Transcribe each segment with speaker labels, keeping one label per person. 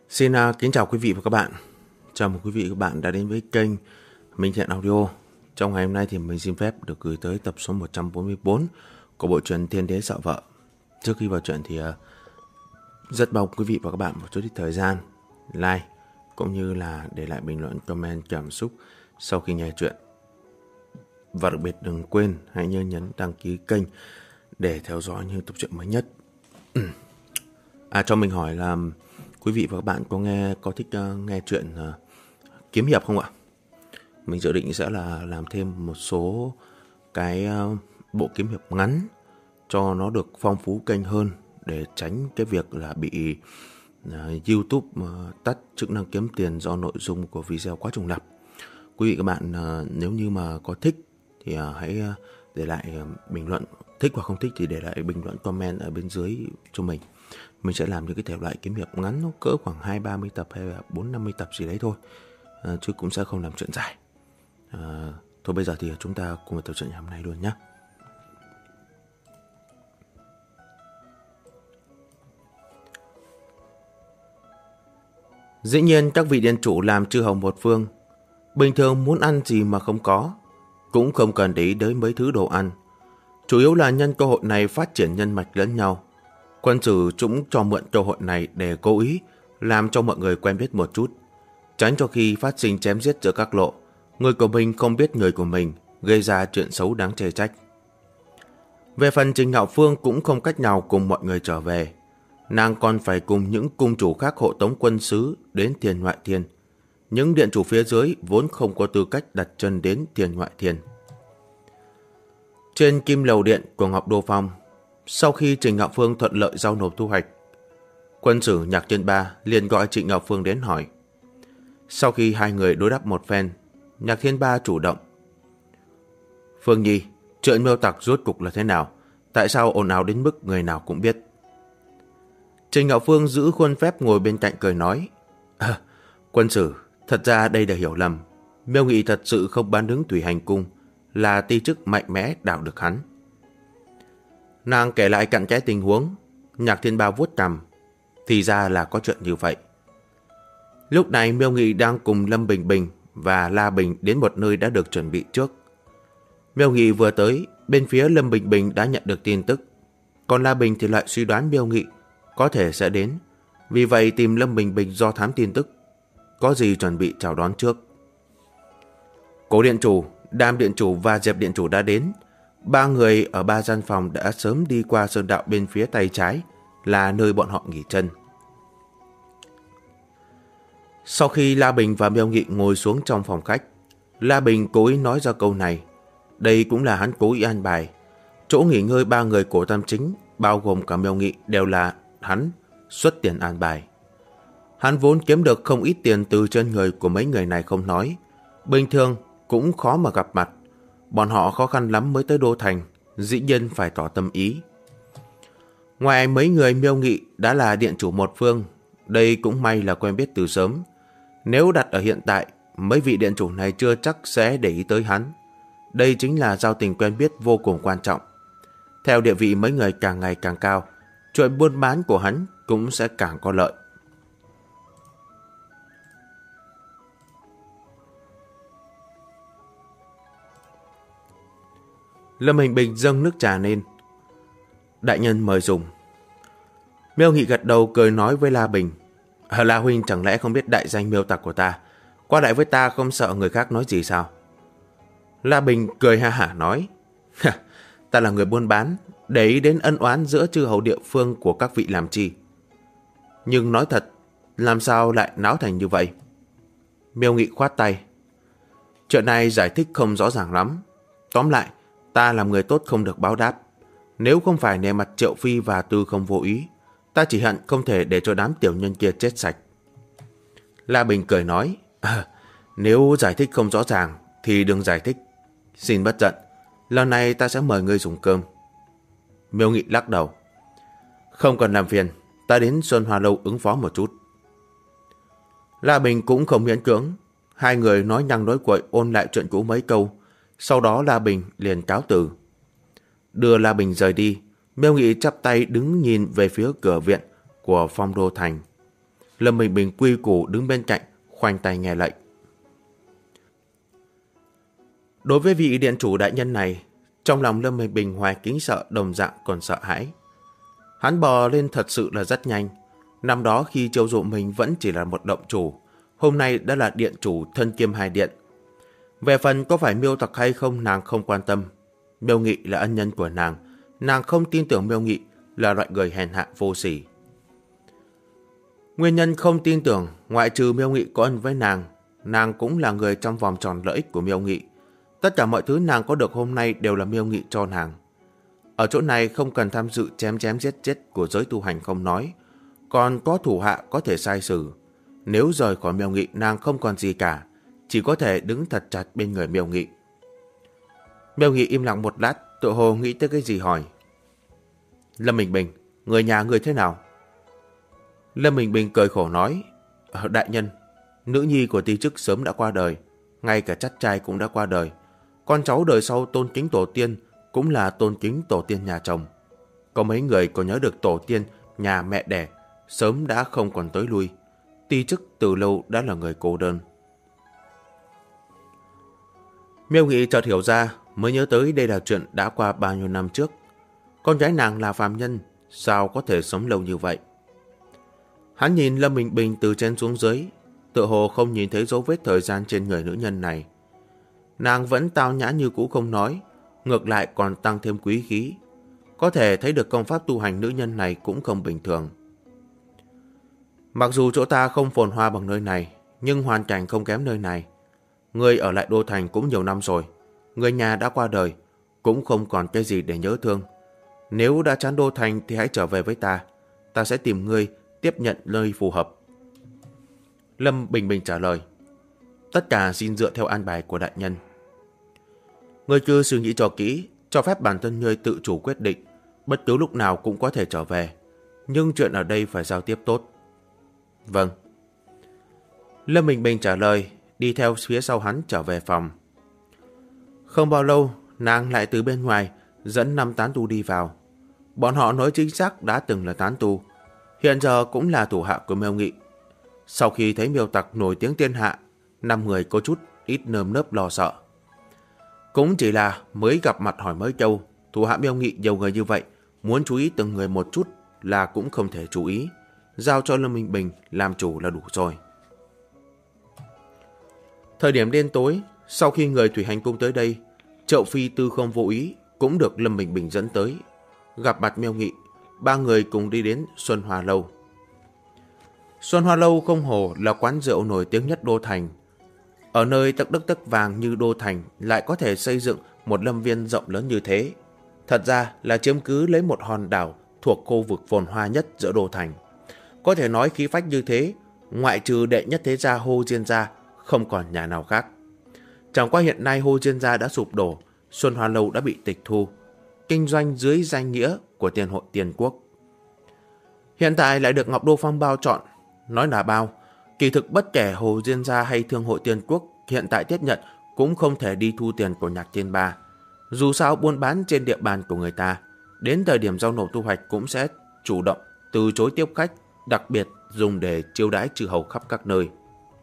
Speaker 1: Xin kính chào quý vị và các bạn. Chào mừng quý vị và các bạn đã đến với kênh Minh Thiện Audio. Trong ngày hôm nay thì mình xin phép được gửi tới tập số 144 của bộ truyện Thiên Đế Sợ Vợ. Trước khi vào truyện thì rất mong quý vị và các bạn một chút ít thời gian like cũng như là để lại bình luận, comment cảm xúc sau khi nghe truyện. Và đặc biệt đừng quên hãy nhấn đăng ký kênh để theo dõi những tập truyện mới nhất. Cho mình hỏi là quý vị và các bạn có thích nghe truyện kiếm hiệp không ạ? Mình dự định sẽ là làm thêm một số cái bộ kiếm hiệp ngắn cho nó được phong phú kênh hơn, để tránh cái việc là bị YouTube tắt chức năng kiếm tiền do nội dung của video quá trùng lặp. Quý vị các bạn nếu như mà có thích thì hãy để lại bình luận, thích hoặc không thích thì để lại bình luận comment ở bên dưới cho mình. Mình sẽ làm những cái thể loại kiếm hiệp ngắn, nó cỡ khoảng 20-30 tập hay là 40-50 tập gì đấy thôi, chứ cũng sẽ không làm chuyện dài. Thôi bây giờ thì chúng ta cùng vào tập truyện ngày hôm nay luôn nhé. Dĩ nhiên các vị điện chủ làm chư hầu một phương, bình thường muốn ăn gì mà không có, cũng không cần để ý tới mấy thứ đồ ăn. Chủ yếu là nhân cơ hội này phát triển nhân mạch lẫn nhau. Quân sử chúng cho mượn cơ hội này để cố ý làm cho mọi người quen biết một chút, tránh cho khi phát sinh chém giết giữa các lộ, người của mình không biết người của mình, gây ra chuyện xấu đáng chê trách. Về phần Trình Hạo Phương cũng không cách nào cùng mọi người trở về. Nàng còn phải cùng những cung chủ khác hộ tống quân sứ đến Thiên Ngoại Thiên. Những điện chủ phía dưới vốn không có tư cách đặt chân đến Thiên Ngoại Thiên. Trên Kim Lầu Điện của Ngọc Đô Phong, sau khi Trình Hạo Phương thuận lợi giao nộp thu hoạch, quân sử Nhạc Thiên Ba liền gọi Trình Hạo Phương đến hỏi. Sau khi hai người đối đáp một phen, Nhạc Thiên Ba chủ động. Phương Nhi, chuyện Miêu Tặc rốt cục là thế nào? Tại sao ồn ào đến mức người nào cũng biết? Trình Hạo Phương giữ khuôn phép ngồi bên cạnh cười nói. Quân sử, thật ra đây là hiểu lầm. Miêu Nghị thật sự không bán đứng Thủy Hành Cung, là ti chức mạnh mẽ đảo được hắn. Nàng kể lại cặn kẽ tình huống. Nhạc Thiên Ba vuốt cằm. Thì ra là có chuyện như vậy. Lúc này Miêu Nghị đang cùng Lâm Bình Bình và La Bình đến một nơi đã được chuẩn bị trước. Miêu Nghị vừa tới, bên phía Lâm Bình Bình đã nhận được tin tức, còn La Bình thì lại suy đoán Miêu Nghị có thể sẽ đến, vì vậy tìm Lâm Bình Bình do thám tin tức, có gì chuẩn bị chào đón trước. Cố điện chủ, Đam điện chủ và Diệp điện chủ đã đến. Ba người ở ba gian phòng đã sớm đi qua sơn đạo bên phía tay trái, là nơi bọn họ nghỉ chân. Sau khi La Bình và Miêu Nghị ngồi xuống trong phòng khách, La Bình cố ý nói ra câu này. Đây cũng là hắn cố ý an bài. Chỗ nghỉ ngơi ba người của Tam Chính, bao gồm cả Miêu Nghị, đều là hắn xuất tiền an bài. Hắn vốn kiếm được không ít tiền từ trên người của mấy người này không nói, bình thường cũng khó mà gặp mặt. Bọn họ khó khăn lắm mới tới Đô Thành, dĩ nhiên phải tỏ tâm ý. Ngoài mấy người Miêu Nghị đã là điện chủ một phương, đây cũng may là quen biết từ sớm. Nếu đặt ở hiện tại, mấy vị điện chủ này chưa chắc sẽ để ý tới hắn. Đây chính là giao tình quen biết vô cùng quan trọng. Theo địa vị mấy người càng ngày càng cao, chuyện buôn bán của hắn cũng sẽ càng có lợi. Lâm Bình Bình dâng nước trà lên. Đại nhân mời dùng. Miêu Nghị gật đầu cười nói với La Bình. La huynh chẳng lẽ không biết đại danh Miêu Tặc của ta? Qua lại với ta không sợ người khác nói gì sao? La Bình cười ha hả nói. Ta là người buôn bán, để ý đến ân oán giữa chư hầu địa phương của các vị làm chi? Nhưng nói thật, làm sao lại náo thành như vậy? Miêu Nghị khoát tay. Chuyện này giải thích không rõ ràng lắm. Tóm lại, ta làm người tốt không được báo đáp. Nếu không phải nề mặt Triệu Phi và Tư không vô ý, ta chỉ hận không thể để cho đám tiểu nhân kia chết sạch. La Bình cười nói. Nếu giải thích không rõ ràng thì đừng giải thích. Xin bất giận, lần này ta sẽ mời ngươi dùng cơm. Miêu Nghị lắc đầu. Không cần làm phiền, ta đến Xuân Hoa Lâu ứng phó một chút. La Bình cũng không miễn cưỡng. Hai người nói nhăng nói quậy ôn lại chuyện cũ mấy câu. Sau đó La Bình liền cáo từ. Đưa La Bình rời đi, Miêu Nghị chắp tay đứng nhìn về phía cửa viện của Phong Đô Thành. Lâm Bình Bình quy củ đứng bên cạnh, khoanh tay nghe lệnh. Đối với vị điện chủ đại nhân này, trong lòng Lâm Bình Bình ngoài kính sợ đồng dạng còn sợ hãi. Hắn bò lên thật sự là rất nhanh. Năm đó khi Triệu Dụ mình vẫn chỉ là một động chủ, hôm nay đã là điện chủ thân kiêm hai điện. Về phần có phải Miêu Tặc hay không nàng không quan tâm. Miêu Nghị là ân nhân của nàng không tin tưởng Miêu Nghị là loại người hèn hạ vô sỉ. Nguyên nhân không tin tưởng ngoại trừ Miêu Nghị có ân với nàng cũng là người trong vòng tròn lợi ích của Miêu Nghị. Tất cả mọi thứ nàng có được hôm nay đều là Miêu Nghị cho nàng. Ở chỗ này không cần tham dự chém giết của giới tu hành không nói, còn có thủ hạ có thể sai xử. Nếu rời khỏi Miêu Nghị nàng không còn gì cả, chỉ có thể đứng thật chặt bên người Miêu Nghị. Miêu Nghị im lặng một lát, tựa hồ nghĩ tới cái gì hỏi. Lâm Bình Bình, người nhà người thế nào? Lâm Bình Bình cười khổ nói, đại nhân, nữ nhi của Ti Chức sớm đã qua đời, ngay cả chắt trai cũng đã qua đời. Con cháu đời sau tôn kính tổ tiên cũng là tôn kính tổ tiên nhà chồng. Có mấy người còn nhớ được tổ tiên nhà mẹ đẻ, sớm đã không còn tới lui. Ti Chức từ lâu đã là người cô đơn. Miêu Nghị chợt hiểu ra, mới nhớ tới đây là chuyện đã qua bao nhiêu năm trước. Con gái nàng là phàm nhân, sao có thể sống lâu như vậy? Hắn nhìn Lâm Bình Bình từ trên xuống dưới, tựa hồ không nhìn thấy dấu vết thời gian trên người nữ nhân này. Nàng vẫn tao nhã như cũ không nói, ngược lại còn tăng thêm quý khí. Có thể thấy được công pháp tu hành nữ nhân này cũng không bình thường. Mặc dù chỗ ta không phồn hoa bằng nơi này, nhưng hoàn cảnh không kém nơi này. Ngươi ở lại Đô Thành cũng nhiều năm rồi, người nhà đã qua đời, cũng không còn cái gì để nhớ thương. Nếu đã chán Đô Thành thì hãy trở về với ta sẽ tìm ngươi tiếp nhận nơi phù hợp. Lâm Bình Bình trả lời, tất cả xin dựa theo an bài của đại nhân. Ngươi cứ suy nghĩ cho kỹ, cho phép bản thân ngươi tự chủ quyết định, bất cứ lúc nào cũng có thể trở về. Nhưng chuyện ở đây phải giao tiếp tốt. Vâng. Lâm Bình Bình trả lời, đi theo phía sau hắn trở về phòng. Không bao lâu, nàng lại từ bên ngoài dẫn 5 tán tu đi vào. Bọn họ nói chính xác đã từng là tán tu, hiện giờ cũng là thủ hạ của Miêu Nghị. Sau khi thấy Miêu Tặc nổi tiếng thiên hạ, 5 người có chút ít nơm nớp lo sợ. Cũng chỉ là mới gặp mặt hỏi mới câu, thủ hạ Miêu Nghị nhiều người như vậy, muốn chú ý từng người một chút là cũng không thể chú ý. Giao cho Lâm Bình Bình làm chủ là đủ rồi. Thời điểm đen tối, sau khi người Thủy Hành Cung tới đây, Triệu Phi tư không vô ý cũng được Lâm Bình Bình dẫn tới. Gặp mặt Miêu Nghị, 3 người cùng đi đến Xuân Hoa Lâu. Xuân Hoa Lâu không hổ là quán rượu nổi tiếng nhất Đô Thành. Ở nơi tấc đất tấc vàng như Đô Thành lại có thể xây dựng một lâm viên rộng lớn như thế. Thật ra là chiếm cứ lấy một hòn đảo thuộc khu vực phồn hoa nhất giữa Đô Thành. Có thể nói khí phách như thế, ngoại trừ đệ nhất thế gia Hồ Diên gia, không còn nhà nào khác. Chẳng qua hiện nay Hồ Diên gia đã sụp đổ, Xuân Hoa Lâu đã bị tịch thu, kinh doanh dưới danh nghĩa của Tiền hội Tiền Quốc. Hiện tại lại được Ngọc Đô Phong bao trọn, nói là bao, kỳ thực bất kể Hồ Diên gia hay Thương hội Tiền Quốc hiện tại tiếp nhận cũng không thể đi thu tiền của Nhạc Thiên Ba. Dù sao buôn bán trên địa bàn của người ta, đến thời điểm giao nộp thu hoạch cũng sẽ chủ động từ chối tiếp khách, đặc biệt dùng để chiêu đãi chư hầu khắp các nơi.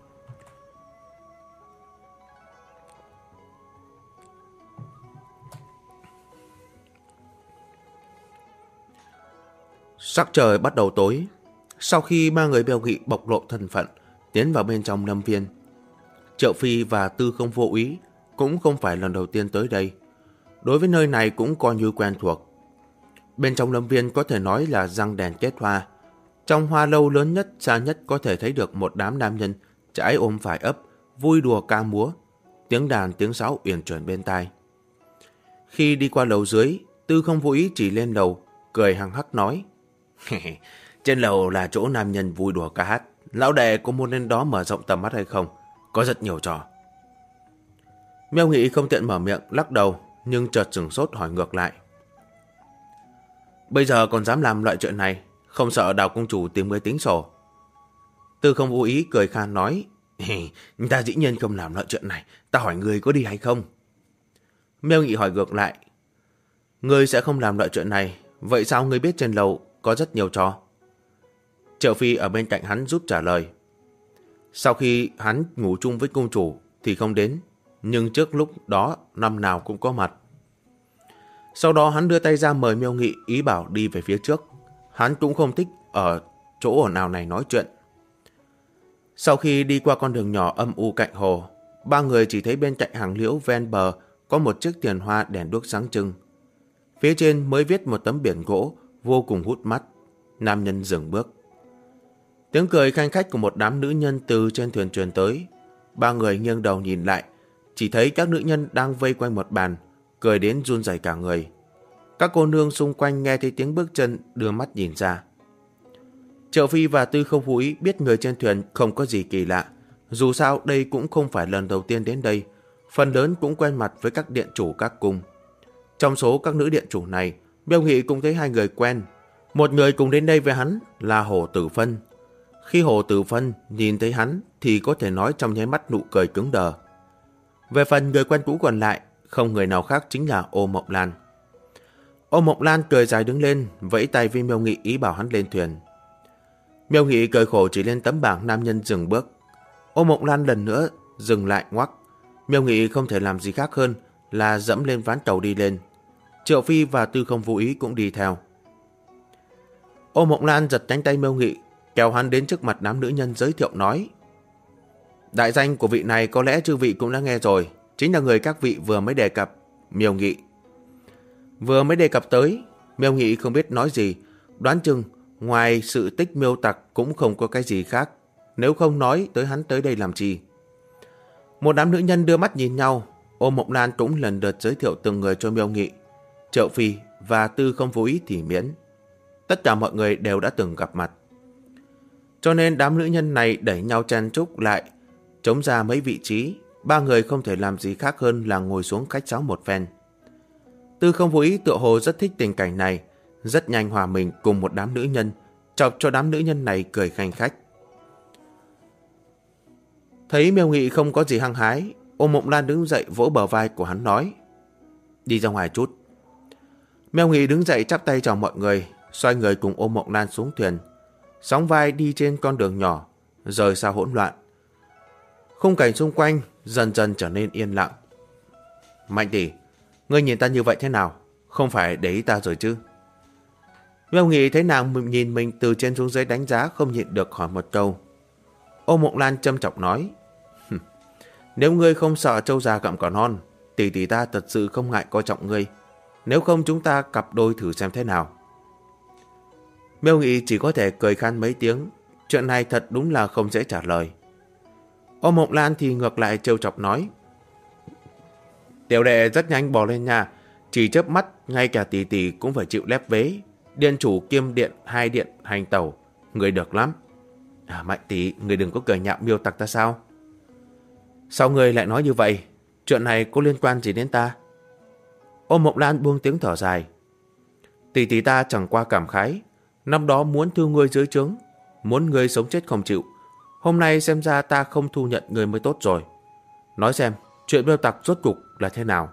Speaker 1: Sắc trời bắt đầu tối. Sau khi 3 người Miêu Nghị bộc lộ thân phận, tiến vào bên trong lâm viên, Triệu Phi và Tư không vô ý cũng không phải lần đầu tiên tới đây. Đối với nơi này cũng coi như quen thuộc. Bên trong lâm viên có thể nói là răng đèn kết hoa. Trong hoa lâu lớn nhất, xa nhất có thể thấy được một đám nam nhân trái ôm phải ấp, vui đùa ca múa, tiếng đàn tiếng sáo uyển chuyển bên tai. Khi đi qua lầu dưới, Tư không vô ý chỉ lên lầu, cười hằng hắc nói, trên lầu là chỗ nam nhân vui đùa ca hát, lão đệ có muốn lên đó mở rộng tầm mắt hay không? Có rất nhiều trò. Miêu Nghị không tiện mở miệng, lắc đầu, nhưng chợt sửng sốt hỏi ngược lại. Bây giờ còn dám làm loại chuyện này, không sợ Đào công chủ tìm người tính sổ? Tư không vô ý cười khan nói, ta dĩ nhiên không làm loại chuyện này, ta hỏi người có đi hay không? Miêu Nghị hỏi ngược lại, ngươi sẽ không làm loại chuyện này, vậy sao ngươi biết trên lầu có rất nhiều trò? Triệu Phi ở bên cạnh hắn giúp trả lời. Sau khi hắn ngủ chung với cung chủ thì không đến, nhưng trước lúc đó năm nào cũng có mặt. Sau đó hắn đưa tay ra mời Miêu Nghị, ý bảo đi về phía trước. Hắn cũng không thích ở chỗ ồn ào này nói chuyện. Sau khi đi qua con đường nhỏ âm u cạnh hồ, ba người chỉ thấy bên cạnh hàng liễu ven bờ có một chiếc thuyền hoa đèn đuốc sáng trưng. Phía trên mới viết một tấm biển gỗ vô cùng hút mắt. Nam nhân dừng bước. Tiếng cười khanh khách của một đám nữ nhân từ trên thuyền truyền tới. Ba người nghiêng đầu nhìn lại, chỉ thấy các nữ nhân đang vây quanh một bàn, cười đến run rẩy cả người. Các cô nương xung quanh nghe thấy tiếng bước chân đưa mắt nhìn ra. Triệu Phi và Tư Không Vũ Ý biết người trên thuyền không có gì kỳ lạ. Dù sao đây cũng không phải lần đầu tiên đến đây, phần lớn cũng quen mặt với các điện chủ các cung. Trong số các nữ điện chủ này, Miêu Nghị cũng thấy hai người quen. Một người cùng đến đây với hắn là Hồ Tử Phân. Khi Hồ Tử Phân nhìn thấy hắn thì có thể nói trong nháy mắt nụ cười cứng đờ. Về phần người quen cũ còn lại, không người nào khác chính là Ô Mộng Lan. Ô Mộng Lan cười dài đứng lên, vẫy tay với Miêu Nghị ý bảo hắn lên thuyền. Miêu Nghị cười khổ chỉ lên tấm bảng nam nhân dừng bước. Ô Mộng Lan lần nữa dừng lại ngoắc. Miêu Nghị không thể làm gì khác hơn là dẫm lên ván tàu đi lên. Triệu Phi và Tư Không Vũ Ý cũng đi theo. Ô Mộng Lan giật cánh tay Miêu Nghị, kéo hắn đến trước mặt đám nữ nhân giới thiệu nói: Đại danh của vị này có lẽ chư vị cũng đã nghe rồi, chính là người các vị vừa mới đề cập, Miêu Nghị. Vừa mới đề cập tới, Miêu Nghị không biết nói gì, đoán chừng ngoài sự tích miêu tặc cũng không có cái gì khác, nếu không nói tới hắn tới đây làm chi. Một đám nữ nhân đưa mắt nhìn nhau, Ô Mộng Lan cũng lần lượt giới thiệu từng người cho Miêu Nghị. Triệu Phi và Tư Không Vũ Ý thì miễn. Tất cả mọi người đều đã từng gặp mặt. Cho nên đám nữ nhân này đẩy nhau chen chúc lại, chống ra mấy vị trí, ba người không thể làm gì khác hơn là ngồi xuống khách sáo một phen. Tư Không Vũ Ý tựa hồ rất thích tình cảnh này, rất nhanh hòa mình cùng một đám nữ nhân, chọc cho đám nữ nhân này cười khanh khách. Thấy Miêu Nghị không có gì hăng hái, Ô Mộng Lan đứng dậy vỗ bờ vai của hắn nói: Đi ra ngoài chút. Miêu Nghị đứng dậy chắp tay chào mọi người, xoay người cùng Ô Mộng Lan xuống thuyền, sóng vai đi trên con đường nhỏ, rời xa hỗn loạn. Khung cảnh xung quanh dần dần trở nên yên lặng. Mạnh tỷ, ngươi nhìn ta như vậy thế nào? Không phải để ý ta rồi chứ? Miêu Nghị thấy nàng nhìn mình từ trên xuống dưới đánh giá, không nhịn được hỏi một câu. Ô Mộng Lan châm chọc nói: Nếu ngươi không sợ trâu già gặm cỏ non, tỷ tỷ ta thật sự không ngại coi trọng ngươi. Nếu không chúng ta cặp đôi thử xem thế nào. Miêu Nghị chỉ có thể cười khan mấy tiếng. Chuyện này thật đúng là không dễ trả lời. Ô Mộng Lan thì ngược lại trêu chọc nói: Tiểu đệ rất nhanh bò lên nhà, chỉ chớp mắt ngay cả tỷ tỷ cũng phải chịu lép vế. Điện chủ kiêm điện hai điện hành tẩu, người được lắm. Mạnh tỷ, người đừng có cười nhạo miêu tặc ta sao? Sao người lại nói như vậy? Chuyện này có liên quan gì đến ta? Ô Mộng Lan buông tiếng thở dài. Tỷ tỷ ta chẳng qua cảm khái, năm đó muốn thu ngươi dưới trướng, muốn ngươi sống chết không chịu. Hôm nay xem ra ta không thu nhận ngươi mới tốt rồi. Nói xem, chuyện miêu tặc rốt cục là thế nào?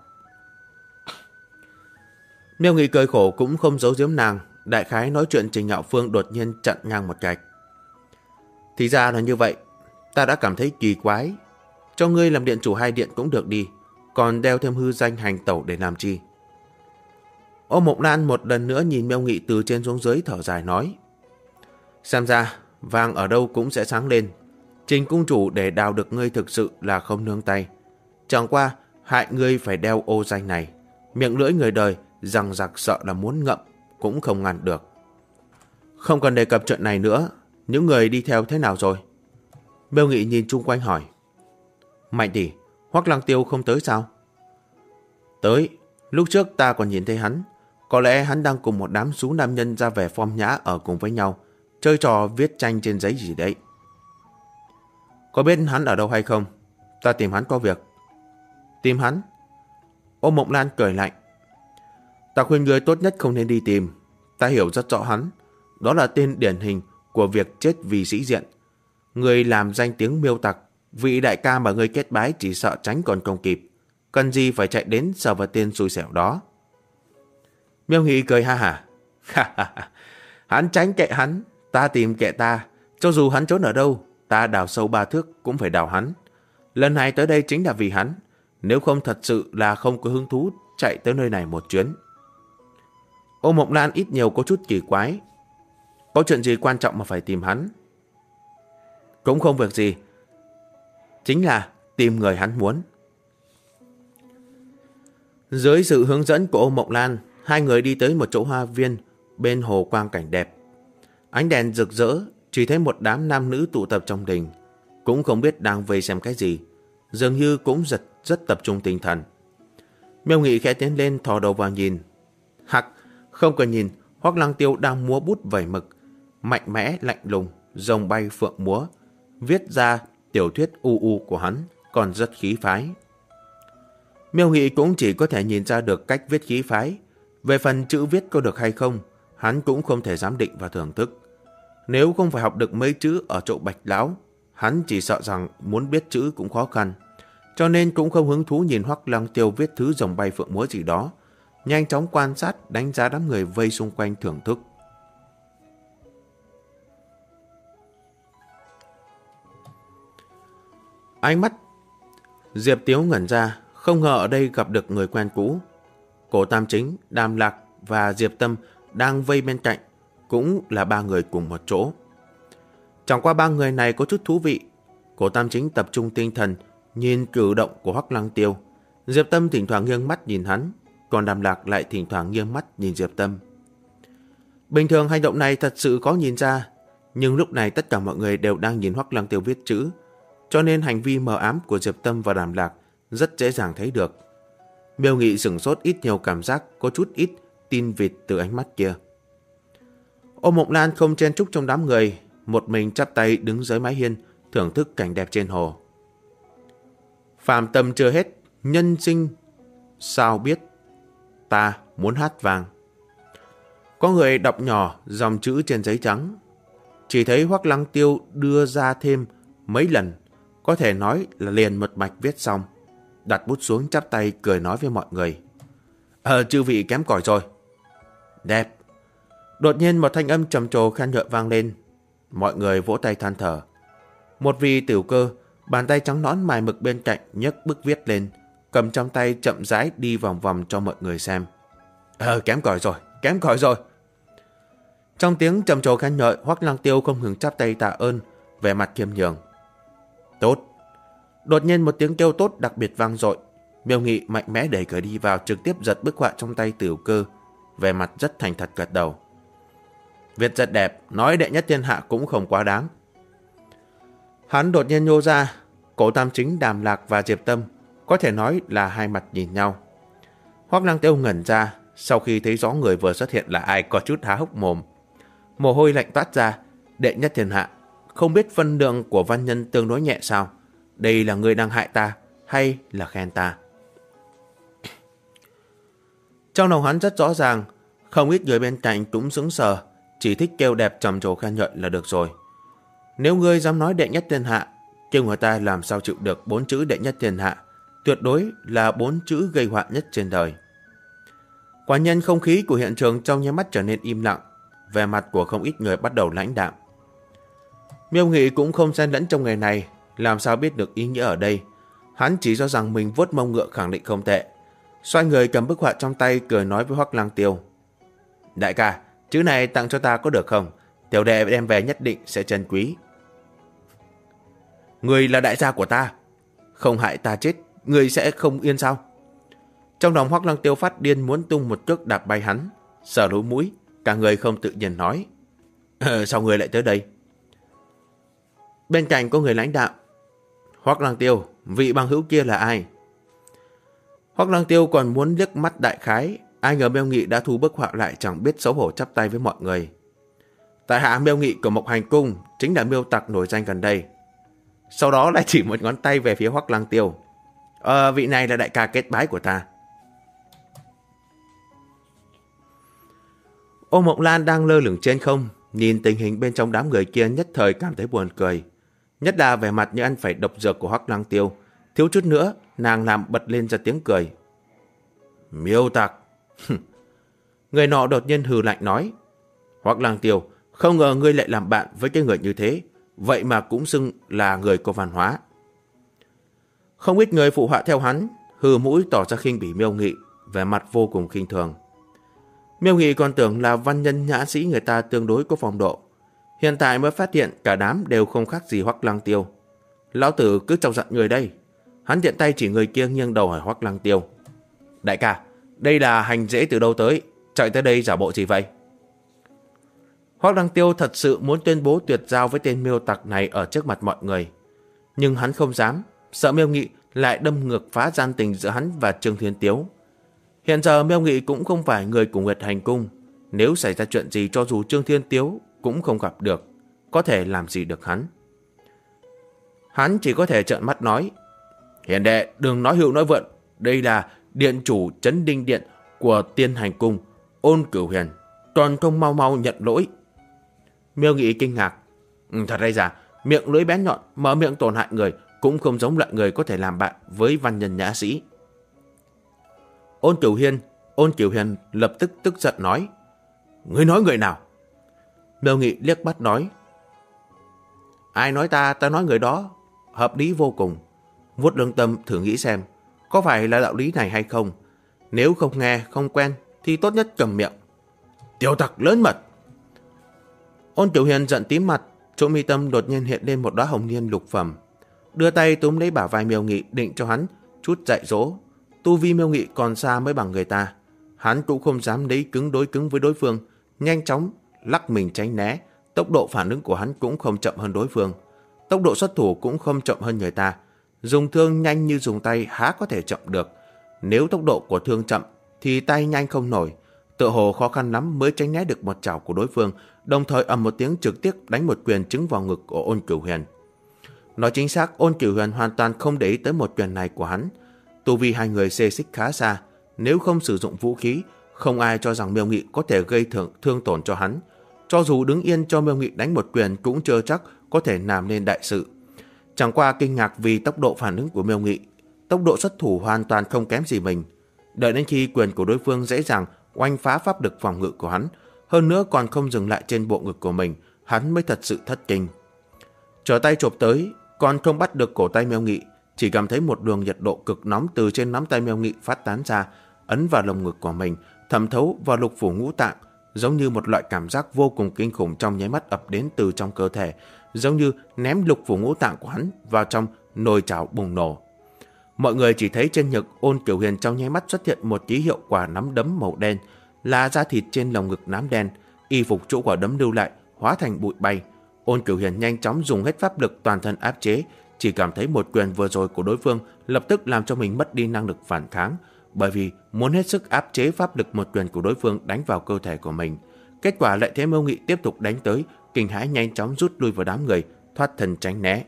Speaker 1: Miêu Nghị cười khổ cũng không giấu giếm nàng, đại khái nói chuyện Trình Ngạo Phương đột nhiên chặn ngang một gạch. Thì ra là như vậy, ta đã cảm thấy kỳ quái. Cho ngươi làm điện chủ hai điện cũng được đi, còn đeo thêm hư danh hành tẩu để làm chi? Ô Mộng Lan một lần nữa nhìn Miêu Nghị từ trên xuống dưới thở dài nói: Xem ra vàng ở đâu cũng sẽ sáng lên. Trình cung chủ để đào được ngươi thực sự là không nương tay. Chẳng qua hại ngươi phải đeo ô danh này. Miệng lưỡi người đời rằng giặc sợ là muốn ngậm cũng không ngăn được. Không cần đề cập chuyện này nữa. Những người đi theo thế nào rồi? Miêu Nghị nhìn chung quanh hỏi. Mạnh tỷ, Hoắc Lăng Tiêu không tới sao? Tới, lúc trước ta còn nhìn thấy hắn. Có lẽ hắn đang cùng một đám sú nam nhân ra vẻ phong nhã ở cùng với nhau, chơi trò viết tranh trên giấy gì đấy. Có biết hắn ở đâu hay không? Ta tìm hắn có việc. Tìm hắn? Ô Mộng Lan cười lạnh. Ta khuyên người tốt nhất không nên đi tìm. Ta hiểu rất rõ hắn. Đó là tên điển hình của việc chết vì sĩ diện. Người làm danh tiếng miêu tặc, vị đại ca mà người kết bái chỉ sợ tránh còn không kịp. Cần gì phải chạy đến sờ vào tên xui xẻo đó? Miêu Nghị cười ha hả. Hắn tránh kệ hắn. Ta tìm kệ ta, cho dù hắn trốn ở đâu, ta đào sâu 3 thước cũng phải đào hắn. Lần này tới đây chính là vì hắn, nếu không thật sự là không có hứng thú chạy tới nơi này một chuyến. Ô Mộng Lan ít nhiều có chút kỳ quái. Có chuyện gì quan trọng mà phải tìm hắn? Cũng không việc gì, chính là tìm người hắn muốn. Dưới sự hướng dẫn của Ô Mộng Lan, hai người đi tới một chỗ hoa viên bên hồ quang cảnh đẹp. Ánh đèn rực rỡ, chỉ thấy một đám nam nữ tụ tập trong đình, cũng không biết đang vây xem cái gì, dường như cũng rất tập trung tinh thần. Miêu Nghị khẽ tiến lên thò đầu vào nhìn. Hắc, không cần nhìn, Hoắc Lăng Tiêu đang múa bút vẩy mực, mạnh mẽ lạnh lùng, rồng bay phượng múa, viết ra tiểu thuyết u của hắn còn rất khí phái. Miêu Nghị cũng chỉ có thể nhìn ra được cách viết khí phái, về phần chữ viết có được hay không, hắn cũng không thể giám định và thưởng thức. Nếu không phải học được mấy chữ ở chỗ Bạch Lão, hắn chỉ sợ rằng muốn biết chữ cũng khó khăn, cho nên cũng không hứng thú nhìn Hoắc Lăng Tiêu viết thứ rồng bay phượng múa gì đó, nhanh chóng quan sát đánh giá đám người vây xung quanh thưởng thức. Ánh mắt Diệp Tiếu ngẩn ra, không ngờ ở đây gặp được người quen cũ. Cổ Tam Chính, Đàm Lạc và Diệp Tâm đang vây bên cạnh, cũng là 3 người cùng một chỗ. Chẳng qua 3 người này có chút thú vị. Cổ Tam Chính tập trung tinh thần nhìn cử động của Hoắc Lăng Tiêu, Diệp Tâm thỉnh thoảng nghiêng mắt nhìn hắn, còn Đàm Lạc lại thỉnh thoảng nghiêng mắt nhìn Diệp Tâm. Bình thường hành động này thật sự khó nhìn ra, nhưng lúc này tất cả mọi người đều đang nhìn Hoắc Lăng Tiêu viết chữ, cho nên hành vi mờ ám của Diệp Tâm và Đàm Lạc rất dễ dàng thấy được. Miêu Nghị sửng sốt, ít nhiều cảm giác có chút ít tin vịt từ ánh mắt kia. Ô Mộng Lan không chen chúc trong đám người, một mình chắp tay đứng dưới mái hiên thưởng thức cảnh đẹp trên hồ. Phàm tâm chưa hết, nhân sinh sao biết, ta muốn hát vang. Có người đọc nhỏ dòng chữ trên giấy trắng. Chỉ thấy Hoắc Lăng Tiêu đưa ra thêm mấy lần, có thể nói là liền một mạch viết xong, đặt bút xuống chắp tay cười nói với mọi người. Chư vị kém cỏi rồi. Đẹp. Đột nhiên một thanh âm trầm trồ khen ngợi vang lên. Mọi người vỗ tay than thở. Một vị tiểu cơ, bàn tay trắng nõn mài mực bên cạnh nhấc bức viết lên, cầm trong tay chậm rãi đi vòng vòng cho mọi người xem. Kém cỏi rồi, kém cỏi rồi. Trong tiếng trầm trồ khen ngợi, Hoắc Lăng Tiêu không ngừng chắp tay tạ ơn, vẻ mặt khiêm nhường. Tốt. Đột nhiên một tiếng kêu tốt đặc biệt vang dội. Miêu Nghị mạnh mẽ đẩy cửa đi vào, trực tiếp giật bức họa trong tay tiểu cơ, vẻ mặt rất thành thật gật đầu. Viết rất đẹp, nói đệ nhất thiên hạ cũng không quá đáng. Hắn đột nhiên nhô ra, Cổ Tam Chính, Đàm Lạc và Diệp Tâm có thể nói là hai mặt nhìn nhau. Hoắc Lăng Tiêu ngẩn ra, sau khi thấy rõ người vừa xuất hiện là ai có chút há hốc mồm. Mồ hôi lạnh toát ra, đệ nhất thiên hạ, không biết phân lượng của văn nhân tương đối nhẹ sao? Đây là người đang hại ta hay là khen ta? Trong lòng hắn rất rõ ràng, không ít người bên cạnh cũng sững sờ, chỉ thích kêu đẹp trầm trồ khen ngợi là được rồi. Nếu ngươi dám nói đệ nhất thiên hạ, kêu người ta làm sao chịu được 4 chữ đệ nhất thiên hạ, tuyệt đối là 4 chữ gây họa nhất trên đời. Quả nhân không khí của hiện trường trong nháy mắt trở nên im lặng, vẻ mặt của không ít người bắt đầu lãnh đạm. Miêu Nghị cũng không xen lẫn trong nghề này, làm sao biết được ý nghĩa ở đây. Hắn chỉ cho rằng mình vuốt mông ngựa khẳng định không tệ. Xoay người cầm bức họa trong tay cười nói với Hoắc Lăng Tiêu. Đại ca, chữ này tặng cho ta có được không? Tiểu đệ đem về nhất định sẽ trân quý. Người là đại gia của ta, không hại ta chết, người sẽ không yên sao? Trong lòng Hoắc Lăng Tiêu phát điên muốn tung một cước đạp bay hắn, sờ lỗ mũi, cả người không tự nhiên nói. Sao người lại tới đây? Bên cạnh có người lãnh đạo. Hoắc Lăng Tiêu, vị bằng hữu kia là ai? Hoắc Lăng Tiêu còn muốn liếc mắt đại khái, ai ngờ Miêu Nghị đã thu bức họa lại, chẳng biết xấu hổ chắp tay với mọi người. Tại hạ Miêu Nghị của Mộc Hành Cung, chính là miêu tặc nổi danh gần đây. Sau đó lại chỉ một ngón tay về phía Hoắc Lăng Tiêu. Vị này là đại ca kết bái của ta. Ô Mộng Lan đang lơ lửng trên không, nhìn tình hình bên trong đám người kia nhất thời cảm thấy buồn cười. Nhất là vẻ mặt như ăn phải độc dược của Hoắc Lăng Tiêu, thiếu chút nữa nàng làm bật lên ra tiếng cười. Miêu tặc. Người nọ đột nhiên hừ lạnh nói. Hoắc Lăng Tiêu, Không ngờ ngươi lại làm bạn với cái người như thế, vậy mà cũng xưng là người có văn hóa. Không ít người phụ họa theo hắn, hừ mũi tỏ ra khinh bỉ Miêu Nghị, vẻ mặt vô cùng khinh thường. Miêu Nghị còn tưởng là văn nhân nhã sĩ người ta tương đối có phong độ. Hiện tại mới phát hiện cả đám đều không khác gì Hoắc Lăng Tiêu. Lão tử cứ chọc giận người đây. Hắn tiện tay chỉ người kia nghiêng đầu hỏi Hoắc Lăng Tiêu. Đại ca, đây là hành dễ từ đâu tới, chạy tới đây giả bộ gì vậy? Hoắc Lăng Tiêu thật sự muốn tuyên bố tuyệt giao với tên Miêu tặc này ở trước mặt mọi người. Nhưng hắn không dám, sợ Miêu Nghị lại đâm ngược phá gian tình giữa hắn và Trương Thiên Tiếu. Hiện giờ Miêu Nghị cũng không phải người của Nguyệt Hành Cung. Nếu xảy ra chuyện gì cho dù Trương Thiên Tiếu cũng không gặp được, có thể làm gì được hắn. Hắn chỉ có thể trợn mắt nói, hiền đệ đừng nói hữu nói vượn, đây là điện chủ Trấn Đinh Điện của Tiên Hành Cung, Ôn Cửu Huyền, còn không mau mau nhận lỗi. Miêu Nghị kinh ngạc, thật hay giả, miệng lưỡi bén nhọn, mở miệng tổn hại người cũng không giống loại người có thể làm bạn với văn nhân nhã sĩ. Ôn Cửu Hiền lập tức tức giận nói, ngươi nói người nào? Miêu Nghị liếc mắt nói, ai nói ta nói người đó, hợp lý vô cùng. Vuốt lương tâm thử nghĩ xem, có phải là đạo lý này hay không? Nếu không nghe, không quen, thì tốt nhất cầm miệng. Tiểu tặc lớn mật! Ôn Cửu Hiền giận tím mặt, chỗ mi tâm đột nhiên hiện lên một đóa hồng liên lục phẩm. Đưa tay túm lấy bả vai Miêu Nghị định cho hắn chút dạy dỗ. Tu vi Miêu Nghị còn xa mới bằng người ta. Hắn cũng không dám lấy cứng đối cứng với đối phương, nhanh chóng lắc mình tránh né. Tốc độ phản ứng của hắn cũng không chậm hơn đối phương. Tốc độ xuất thủ cũng không chậm hơn người ta. Dùng thương nhanh như dùng tay há có thể chậm được. Nếu tốc độ của thương chậm thì tay nhanh không nổi. Tựa hồ khó khăn lắm mới tránh né được một chảo của đối phương, đồng thời ầm một tiếng trực tiếp đánh một quyền trúng vào ngực của Ôn Cửu Huyền. Nói chính xác, Ôn Cửu Huyền hoàn toàn không để ý tới một quyền này của hắn. Tu vi hai người xê xích khá xa, nếu không sử dụng vũ khí, không ai cho rằng Miêu Nghị có thể gây thương tổn cho hắn. Cho dù đứng yên cho Miêu Nghị đánh một quyền cũng chưa chắc có thể làm nên đại sự. Chẳng qua kinh ngạc vì tốc độ phản ứng của Miêu Nghị, tốc độ xuất thủ hoàn toàn không kém gì mình. Đợi đến khi quyền của đối phương dễ dàng oanh phá pháp lực phòng ngự của hắn, hơn nữa còn không dừng lại trên bộ ngực của mình, hắn mới thật sự thất kinh. Trở tay chộp tới, còn không bắt được cổ tay Miêu Nghị, chỉ cảm thấy một luồng nhiệt độ cực nóng từ trên nắm tay Miêu Nghị phát tán ra, ấn vào lồng ngực của mình, thẩm thấu vào lục phủ ngũ tạng, giống như một loại cảm giác vô cùng kinh khủng trong nháy mắt ập đến từ trong cơ thể, giống như ném lục phủ ngũ tạng của hắn vào trong nồi chảo bùng nổ. Mọi người chỉ thấy trên ngực Ôn Cửu Huyền trong nháy mắt xuất hiện một ký hiệu quả nắm đấm màu đen, là da thịt trên lồng ngực nám đen, y phục chỗ quả đấm lưu lại hóa thành bụi bay. Ôn Cửu Huyền nhanh chóng dùng hết pháp lực toàn thân áp chế, chỉ cảm thấy một quyền vừa rồi của đối phương lập tức làm cho mình mất đi năng lực phản kháng, bởi vì muốn hết sức áp chế pháp lực một quyền của đối phương đánh vào cơ thể của mình. Kết quả lại thấy Miêu Nghị tiếp tục đánh tới, kinh hãi nhanh chóng rút lui vào đám người, thoát thân tránh né.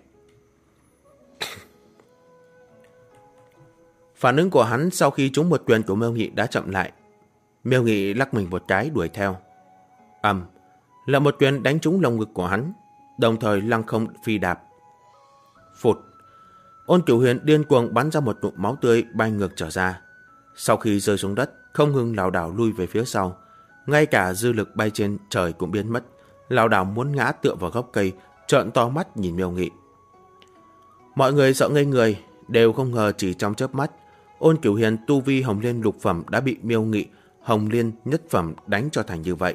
Speaker 1: Phản ứng của hắn sau khi trúng một quyền của Miêu Nghị đã chậm lại. Miêu Nghị lắc mình một cái đuổi theo. Là một quyền đánh trúng lồng ngực của hắn, đồng thời lăng không phi đạp. Phụt! Ôn Cửu Huyền điên cuồng bắn ra một ngụm máu tươi bay ngược trở ra. Sau khi rơi xuống đất, không ngừng lảo đảo lui về phía sau. Ngay cả dư lực bay trên trời cũng biến mất. Lảo đảo muốn ngã tựa vào gốc cây, trợn to mắt nhìn Miêu Nghị. Mọi người sợ ngây người, đều không ngờ chỉ trong chớp mắt, Ôn Cửu Hiền tu vi hồng liên lục phẩm đã bị Miêu Nghị hồng liên nhất phẩm đánh cho thành như vậy.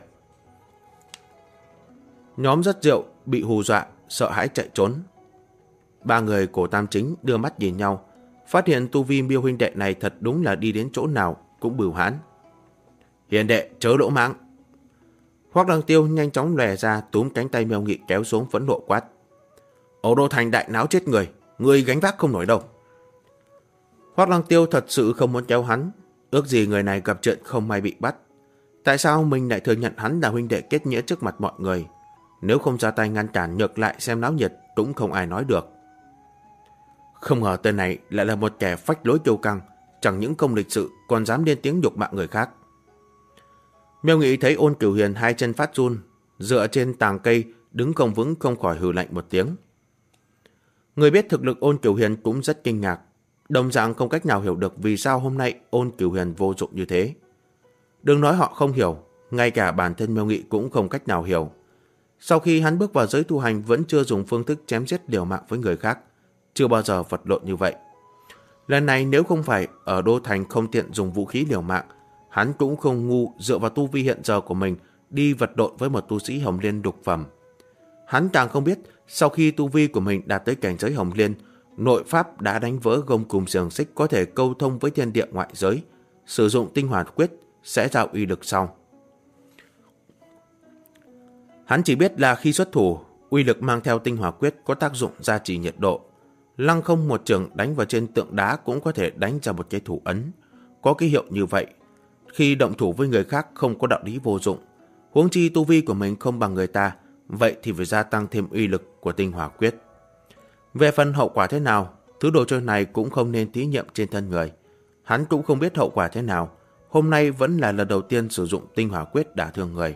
Speaker 1: Nhóm rất rượu bị hù dọa, sợ hãi chạy trốn. Ba người cổ tam chính đưa mắt nhìn nhau, phát hiện tu vi Miêu huynh đệ này thật đúng là đi đến chỗ nào cũng bửu hãn. Hiền đệ chớ lỗ mãng. Hoắc Lăng Tiêu nhanh chóng lòe ra túm cánh tay Miêu Nghị kéo xuống, phẫn nộ quát. Ổ Đô Thành đại náo chết người, ngươi gánh vác không nổi đâu. Hoắc Lăng Tiêu thật sự không muốn kéo hắn, ước gì người này gặp chuyện không may bị bắt. Tại sao mình lại thừa nhận hắn là huynh đệ kết nghĩa trước mặt mọi người? Nếu không ra tay ngăn cản, ngược lại xem náo nhiệt cũng không ai nói được. Không ngờ tên này lại là một kẻ phách lối kiêu căng, chẳng những không lịch sự còn dám lên tiếng nhục mạ người khác. Miêu Nghị thấy Ôn Cửu Hiền hai chân phát run, dựa trên tàng cây đứng không vững, không khỏi hừ lạnh một tiếng. Người biết thực lực Ôn Cửu Hiền cũng rất kinh ngạc, đồng dạng không cách nào hiểu được vì sao hôm nay Ôn Cửu Hiền vô dụng như thế. Đừng nói họ không hiểu, ngay cả bản thân Miêu Nghị cũng không cách nào hiểu. Sau khi hắn bước vào giới tu hành vẫn chưa dùng phương thức chém giết liều mạng với người khác, chưa bao giờ vật lộn như vậy. Lần này nếu không phải ở Đô Thành không tiện dùng vũ khí liều mạng, hắn cũng không ngu dựa vào tu vi hiện giờ của mình đi vật lộn với một tu sĩ Hồng Liên lục phẩm. Hắn càng không biết sau khi tu vi của mình đạt tới cảnh giới Hồng Liên, nội pháp đã đánh vỡ gông cùm xiềng xích có thể câu thông với thiên địa ngoại giới, sử dụng tinh hỏa quyết sẽ ra uy lực sau. Hắn chỉ biết là khi xuất thủ, uy lực mang theo tinh hỏa quyết có tác dụng gia trì nhiệt độ. Lăng không một trường đánh vào trên tượng đá cũng có thể đánh ra một cái thủ ấn. Có ký hiệu như vậy, khi động thủ với người khác không có đạo lý vô dụng. Huống chi tu vi của mình không bằng người ta, vậy thì phải gia tăng thêm uy lực của tinh hỏa quyết. Về phần hậu quả thế nào, thứ đồ chơi này cũng không nên thí nghiệm trên thân người. Hắn cũng không biết hậu quả thế nào, hôm nay vẫn là lần đầu tiên sử dụng tinh hỏa quyết đả thương người.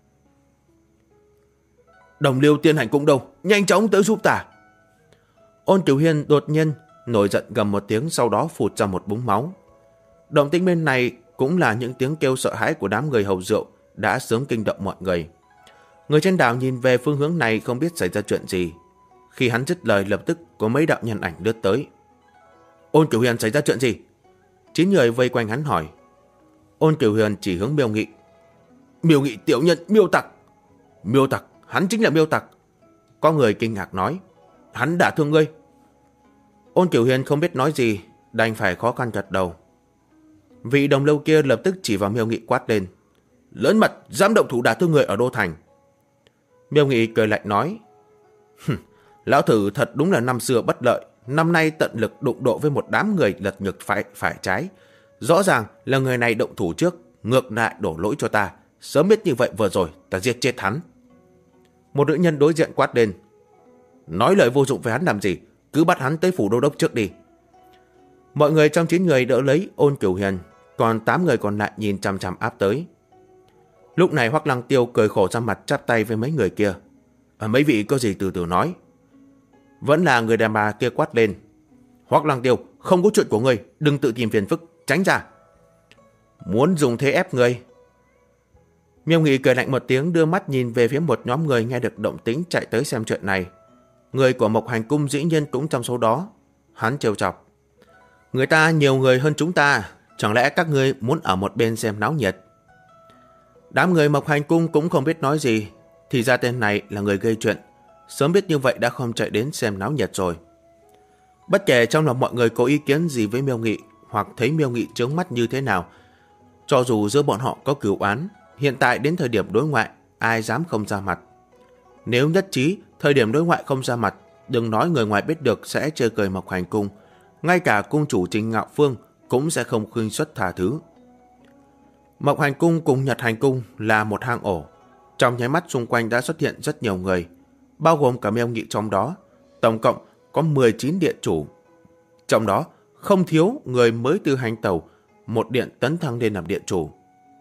Speaker 1: Đồng Liêu Tiên Hành Cung đâu, nhanh chóng tới giúp ta. Ôn Cửu Hiên đột nhiên nổi giận gầm một tiếng, sau đó phụt ra một búng máu. Động tĩnh bên này cũng là những tiếng kêu sợ hãi của đám người hầu rượu đã sớm kinh động mọi người. Người trên đảo nhìn về phương hướng này không biết xảy ra chuyện gì. Khi hắn dứt lời lập tức có mấy đạo nhân ảnh lướt tới. Ôn Cửu Hiên xảy ra chuyện gì? 9 người vây quanh hắn hỏi. Ôn Cửu Hiên chỉ hướng Miêu Nghị. Miêu Nghị tiểu nhân Miêu Tặc. Miêu Tặc, hắn chính là Miêu Tặc. Có người kinh ngạc nói. Hắn đã thương ngươi. Ôn Cửu Hiên không biết nói gì, đành phải khó khăn gật đầu. Vị đồng lâu kia lập tức chỉ vào Miêu Nghị quát lên. Lớn mật, dám động thủ đả thương người ở Đô Thành. Miêu Nghị cười lạnh nói. Lão thử thật đúng là năm xưa bất lợi, năm nay tận lực đụng độ với một đám người lật ngược phải trái. Rõ ràng là người này động thủ trước, ngược lại đổ lỗi cho ta. Sớm biết như vậy vừa rồi, ta giết chết hắn. Một nữ nhân đối diện quát lên. Nói lời vô dụng với hắn làm gì, cứ bắt hắn tới phủ đô đốc trước đi. Mọi người trong 9 người đỡ lấy Ôn Cửu Hiên, còn 8 người còn lại nhìn chằm chằm áp tới. Lúc này Hoắc Lăng Tiêu cười khổ ra mặt chắp tay với mấy người kia. Mấy vị có gì từ từ nói. Vẫn là người đàn bà kia quát lên. Hoắc Lăng Tiêu, không có chuyện của ngươi, đừng tự tìm phiền phức, tránh ra. Muốn dùng thế ép ngươi. Miêu Nghị cười lạnh một tiếng, đưa mắt nhìn về phía một nhóm người nghe được động tĩnh chạy tới xem chuyện này. Người của Mộc Hành Cung dĩ nhiên cũng trong số đó. Hắn trêu chọc. Người ta nhiều người hơn chúng ta, chẳng lẽ các ngươi muốn ở một bên xem náo nhiệt? Đám người Mộc Hành Cung cũng không biết nói gì, thì ra tên này là người gây chuyện. Sớm biết như vậy đã không chạy đến xem náo nhiệt rồi. Bất kể trong lòng mọi người có ý kiến gì với Miêu Nghị, hoặc thấy Miêu Nghị chướng mắt như thế nào, cho dù giữa bọn họ có cửu oán, hiện tại đến thời điểm đối ngoại, ai dám không ra mặt. Nếu nhất trí, thời điểm đối ngoại không ra mặt, đừng nói người ngoài biết được sẽ chê cười Mộc Hành Cung. Ngay cả cung chủ Trình Ngạo Phương cũng sẽ không khuyên xuất tha thứ. Mộc Hành Cung cùng Nhật Hành Cung là một hang ổ. Trong nháy mắt xung quanh đã xuất hiện rất nhiều người, bao gồm cả Miêu Nghị trong đó. Tổng cộng có 19 điện chủ. Trong đó không thiếu người mới từ hành tàu, một điện tấn thăng lên làm điện chủ.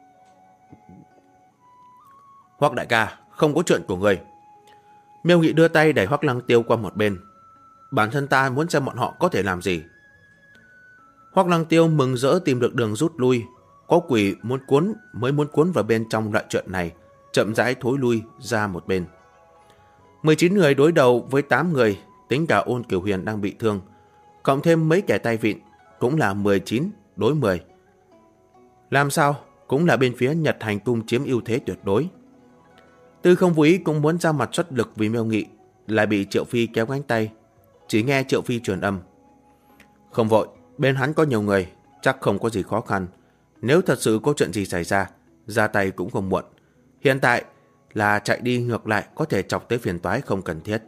Speaker 1: Hoắc đại ca, không có chuyện của người. Miêu Nghị đưa tay đẩy Hoắc Lăng Tiêu qua một bên. Bản thân ta muốn xem bọn họ có thể làm gì. Hoắc Lăng Tiêu mừng rỡ tìm được đường rút lui. Có quỷ muốn cuốn vào bên trong loại chuyện này, chậm rãi thối lui ra một bên. 19 người đối đầu với 8 người, tính cả Ôn Cửu Hiên đang bị thương, cộng thêm mấy kẻ tay vịn, cũng là 19 đối 10. Làm sao cũng là bên phía Nhật Hành Cung chiếm ưu thế tuyệt đối. Tư Không Vô Ý cũng muốn ra mặt xuất lực vì Miêu Nghị, lại bị Triệu Phi kéo cánh tay. Chỉ nghe Triệu Phi truyền âm. Không vội, bên hắn có nhiều người, chắc không có gì khó khăn. Nếu thật sự có chuyện gì xảy ra tay cũng không muộn. Hiện tại là chạy đi ngược lại có thể chọc tới phiền toái không cần thiết.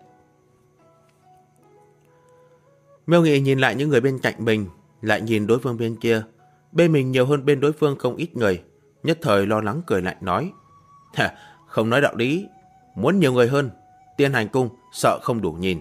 Speaker 1: Miêu Nghị nhìn lại những người bên cạnh mình, lại nhìn đối phương bên kia. Bên mình nhiều hơn bên đối phương không ít người, nhất thời lo lắng cười lạnh nói. Không nói đạo lý, muốn nhiều người hơn, Tiên Hành Cung sợ không đủ nhìn.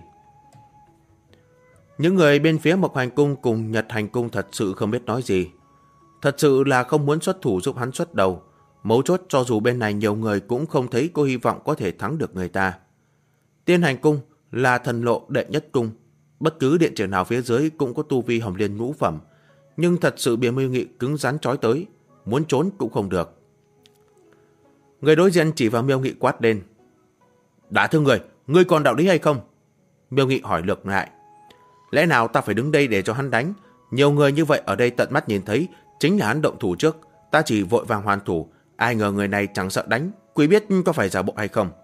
Speaker 1: Những người bên phía Mộc Hành Cung cùng Nhật Hành Cung thật sự không biết nói gì. Thật sự là không muốn xuất thủ giúp hắn xuất đầu. Mấu chốt cho dù bên này nhiều người cũng không thấy có hy vọng có thể thắng được người ta. Tiên Hành Cung là thần lộ đệ nhất cung. Bất cứ điện trưởng nào phía dưới cũng có tu vi Hồng Liên ngũ phẩm. Nhưng thật sự bị Miêu Nghị cứng rắn trói tới, muốn trốn cũng không được. Người đối diện chỉ vào Miêu Nghị quát lên. Đã thương người, ngươi còn đạo lý hay không? Miêu Nghị hỏi lược lại. Lẽ nào ta phải đứng đây để cho hắn đánh? Nhiều người như vậy ở đây tận mắt nhìn thấy, chính là hắn động thủ trước. Ta chỉ vội vàng hoàn thủ, ai ngờ người này chẳng sợ đánh, quý biết có phải giả bộ hay không.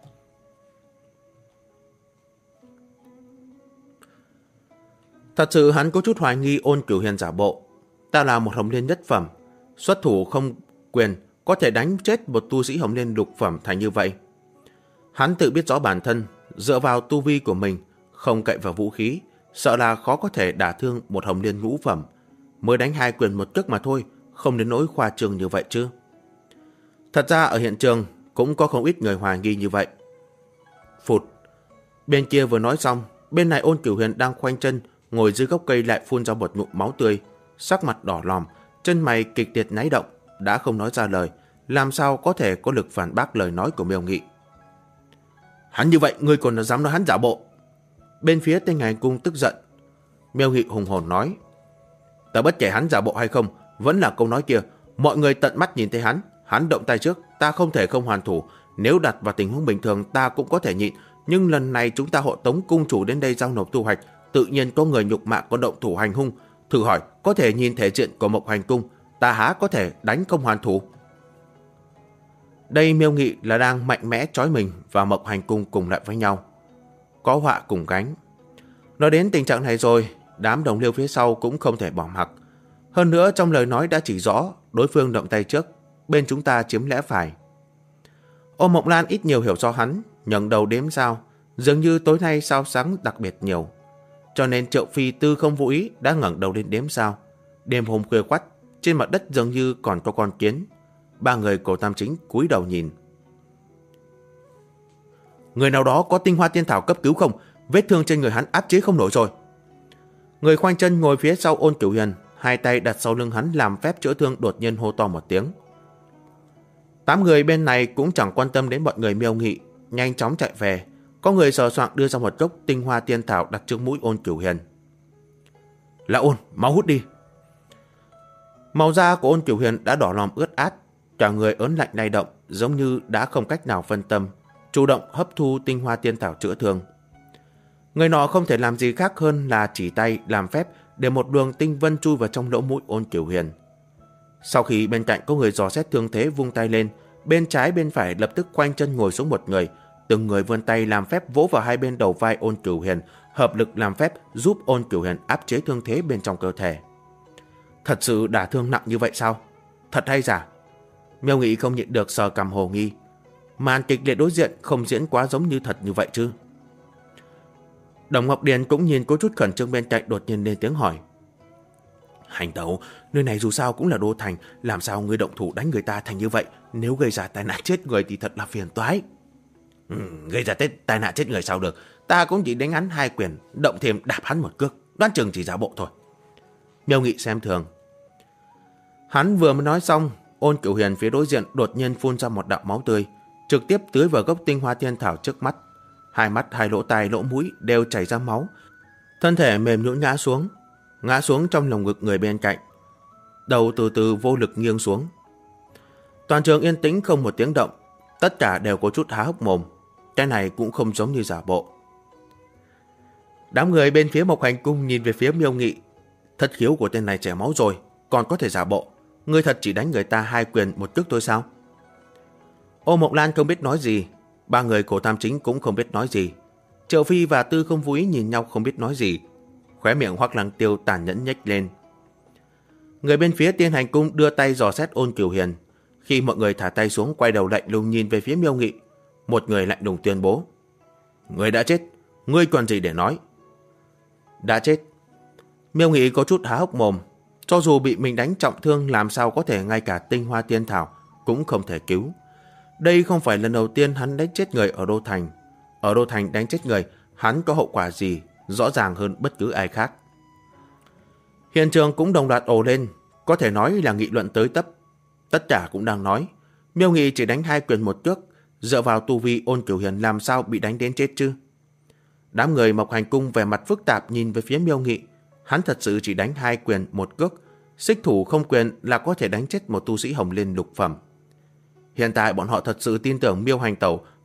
Speaker 1: Thật sự hắn có chút hoài nghi Ôn Cửu Hiền giả bộ. Ta là một Hồng Liên nhất phẩm, xuất thủ không quyền, có thể đánh chết một tu sĩ Hồng Liên lục phẩm thành như vậy. Hắn tự biết rõ bản thân, dựa vào tu vi của mình, không cậy vào vũ khí, sợ là khó có thể đả thương một Hồng Liên ngũ phẩm, mới đánh 2 quyền một cước mà thôi, không đến nỗi khoa trương như vậy chứ. Thật ra ở hiện trường cũng có không ít người hoài nghi như vậy. Phụt, bên kia vừa nói xong, bên này Ôn Cửu Huyền đang khoanh chân ngồi dưới gốc cây lại phun ra một ngụm máu tươi, sắc mặt đỏ lòm, chân mày kịch liệt nháy động, đã không nói ra lời, làm sao có thể có lực phản bác lời nói của Miêu Nghị. Hắn như vậy, ngươi còn dám nói hắn giả bộ? Bên phía Tinh Hành Cung tức giận. Miêu Nghị hùng hồn nói, ta bất kể hắn giả bộ hay không, vẫn là câu nói kia, mọi người tận mắt nhìn thấy hắn động tay trước, ta không thể không hoàn thủ. Nếu đặt vào tình huống bình thường ta cũng có thể nhịn, nhưng lần này chúng ta hộ tống cung chủ đến đây giao nộp thu hoạch, tự nhiên có người nhục mạ có động thủ hành hung. Thử hỏi, có thể nhìn thể diện của Mộc Hành Cung, ta há có thể đánh không hoàn thủ? Đây Miêu Nghị là đang mạnh mẽ trói mình và Mộc Hành Cung cùng lại với nhau. Có họa cùng gánh. Nói đến tình trạng này rồi, đám đồng liêu phía sau cũng không thể bỏ mặc. Hơn nữa trong lời nói đã chỉ rõ đối phương động tay trước, bên chúng ta chiếm lẽ phải. Ôn Mộng Lan ít nhiều hiểu do hắn, nhấng đầu đếm sao, dường như tối nay sao sáng đặc biệt nhiều. Cho nên Triệu Phi Tư không vô ý đã ngẩng đầu lên đếm sao. Đêm hôm khuya khoắt, trên mặt đất dường như còn có con kiến. Ba người cổ tam chính cúi đầu nhìn. Người nào đó có tinh hoa tiên thảo cấp cứu không? Vết thương trên người hắn áp chế không nổi rồi. Người khoanh chân ngồi phía sau Ôn Cửu Hiền, hai tay đặt sau lưng hắn làm phép chữa thương, đột nhiên hô to một tiếng. 8 người bên này cũng chẳng quan tâm đến bọn người Miêu Nghị, nhanh chóng chạy về. Có người sờ soạng đưa ra một gốc tinh hoa tiên thảo đặt trước mũi Ôn Cửu Hiền. Là Ôn, máu hút đi. Màu da của Ôn Cửu Hiền đã đỏ lòm ướt át, cả người ớn lạnh lay động, giống như đã không cách nào phân tâm, chủ động hấp thu tinh hoa tiên thảo chữa thương. Người nọ không thể làm gì khác hơn là chỉ tay làm phép để một đường tinh vân chui vào trong lỗ mũi Ôn Cửu Hiền. Sau khi bên cạnh có người dò xét thương thế, vung tay lên, bên trái bên phải lập tức khoanh chân ngồi xuống một người, từng người vươn tay làm phép vỗ vào hai bên đầu vai Ôn Cửu Hiền, hợp lực làm phép giúp Ôn Cửu Hiền áp chế thương thế bên trong cơ thể. Thật sự đả thương nặng như vậy sao? Thật hay giả? Miêu Nghị không nhịn được sờ cằm hồ nghi. Màn kịch liệt đối diện không diễn quá giống như thật như vậy chứ? Đồng Ngọc Điền cũng nhìn có chút khẩn trương bên cạnh, đột nhiên lên tiếng hỏi. Hành tẩu, nơi này dù sao cũng là đô thành, làm sao ngươi động thủ đánh người ta thành như vậy? Nếu gây ra tai nạn chết người thì thật là phiền toái. Gây ra tai nạn chết người sao được? Ta cũng chỉ đánh hắn 2 quyền, động thêm đạp hắn một cước, đoán chừng chỉ giả bộ thôi. Miêu Nghị xem thường. Hắn vừa mới nói xong, Ôn Cửu Hiền phía đối diện đột nhiên phun ra một đạo máu tươi, trực tiếp tưới vào gốc tinh hoa tiên thảo trước mắt. Hai mắt, hai lỗ tai, lỗ mũi đều chảy ra máu. Thân thể mềm nhũn ngã xuống trong lồng ngực người bên cạnh. Đầu từ từ vô lực nghiêng xuống. Toàn trường yên tĩnh không một tiếng động, tất cả đều có chút há hốc mồm. Cái này cũng không giống như giả bộ. Đám người bên phía Mộc Hành Cung nhìn về phía Miêu Nghị. Thất khiếu của tên này chảy máu rồi, còn có thể giả bộ. Ngươi thật chỉ đánh người ta 2 quyền một cước thôi sao? Ô Mộng Lan không biết nói gì, ba người cổ tam chính cũng không biết nói gì. Triệu Phi và Tư không vô ý nhìn nhau không biết nói gì. Khóe miệng Hoắc Lăng Tiêu tàn nhẫn nhếch lên. Người bên phía Tiên Hành Cung đưa tay dò xét Ôn Cửu Hiền. Khi mọi người thả tay xuống, quay đầu lạnh lùng nhìn về phía Miêu Nghị. Một người lạnh lùng tuyên bố. Người đã chết, ngươi còn gì để nói? Đã chết. Miêu Nghị có chút há hốc mồm. Cho dù bị mình đánh trọng thương, làm sao có thể ngay cả tinh hoa tiên thảo cũng không thể cứu. Đây không phải lần đầu tiên hắn đánh chết người ở Đô Thành. Ở Đô Thành đánh chết người, hắn có hậu quả gì rõ ràng hơn bất cứ ai khác. Hiện trường cũng đồng loạt ồ lên, có thể nói là nghị luận tới tấp. Tất cả cũng đang nói, Miêu Nghị chỉ đánh 2 quyền một cước, dựa vào tu vi Ôn Cửu Hiền làm sao bị đánh đến chết chứ? Đám người Mộc Hành Cung vẻ mặt phức tạp nhìn về phía Miêu Nghị. Hắn thật sự chỉ đánh 2 quyền một cước, xích thủ không quyền là có thể đánh chết một tu sĩ Hồng Liên lục phẩm. Hiện tại bọn họ thật sự tin tưởng Miêu Hành Tẩu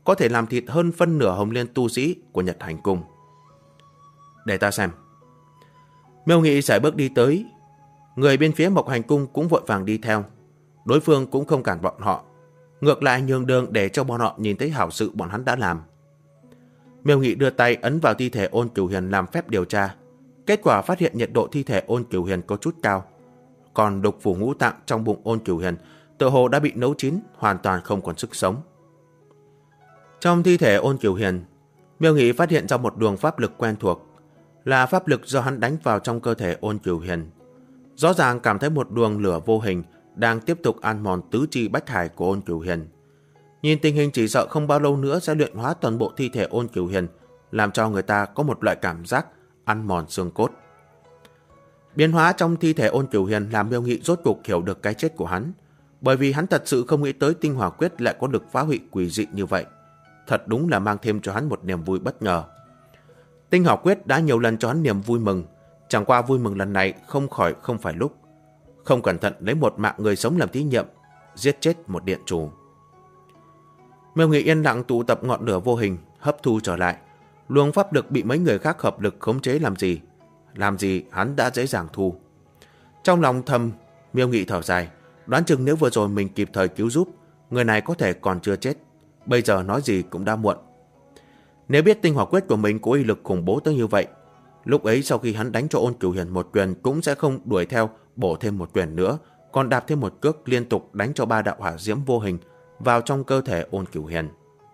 Speaker 1: có thể làm thịt hơn phân nửa Hồng Liên tu sĩ của Nhật Hành Cung. Để ta xem. Miêu Nghị sải bước đi tới. Người bên phía Mộc Hành Cung cũng vội vàng đi theo. Đối phương cũng không cản bọn họ, ngược lại nhường đường để cho bọn họ nhìn thấy hảo sự bọn hắn đã làm. Miêu Nghị đưa tay ấn vào thi thể Ôn Cửu Hiền làm phép điều tra. Kết quả phát hiện nhiệt độ thi thể Ôn Cửu Hiền có chút cao, còn độc phủ ngũ tạng trong bụng Ôn Cửu Hiền tựa hồ đã bị nấu chín, hoàn toàn không còn sức sống. Trong thi thể Ôn Cửu Hiền, Miêu Nghị phát hiện ra một luồng pháp lực quen thuộc, là pháp lực do hắn đánh vào trong cơ thể Ôn Cửu Hiền. Rõ ràng cảm thấy một luồng lửa vô hình đang tiếp tục ăn mòn tứ chi bách hải của Ôn Cửu Hiền. Nhìn tình hình chỉ sợ không bao lâu nữa sẽ luyện hóa toàn bộ thi thể Ôn Cửu Hiền, làm cho người ta có một loại cảm giác ăn mòn xương cốt. Biến hóa trong thi thể Ôn Cửu Hiền làm Miêu Nghị rốt cuộc hiểu được cái chết của hắn, bởi vì hắn thật sự không nghĩ tới tinh hỏa quyết lại có lực phá hủy quỷ dị như vậy. Thật đúng là mang thêm cho hắn một niềm vui bất ngờ. Tinh hỏa quyết đã nhiều lần cho hắn niềm vui mừng, chẳng qua vui mừng lần này không phải lúc. Không cẩn thận lấy một mạng người sống làm thí nghiệm, giết chết một điện chủ. Miêu Nghị yên lặng tụ tập ngọn lửa vô hình, hấp thu trở lại. Luồng pháp lực bị mấy người khác hợp lực khống chế làm gì hắn đã dễ dàng thu. Trong lòng thầm, Miêu Nghị thở dài, đoán chừng nếu vừa rồi mình kịp thời cứu giúp, người này có thể còn chưa chết. Bây giờ nói gì cũng đã muộn. Nếu biết tinh hỏa quyết của mình có uy lực khủng bố tới như vậy, lúc ấy sau khi hắn đánh cho Ôn Cửu Hiền một quyền cũng sẽ không đuổi theo bổ thêm một quyền nữa, còn đạp thêm một cước liên tục đánh cho 3 đạo hỏa diễm vô hình vào trong cơ thể Ôn Cửu Hiền.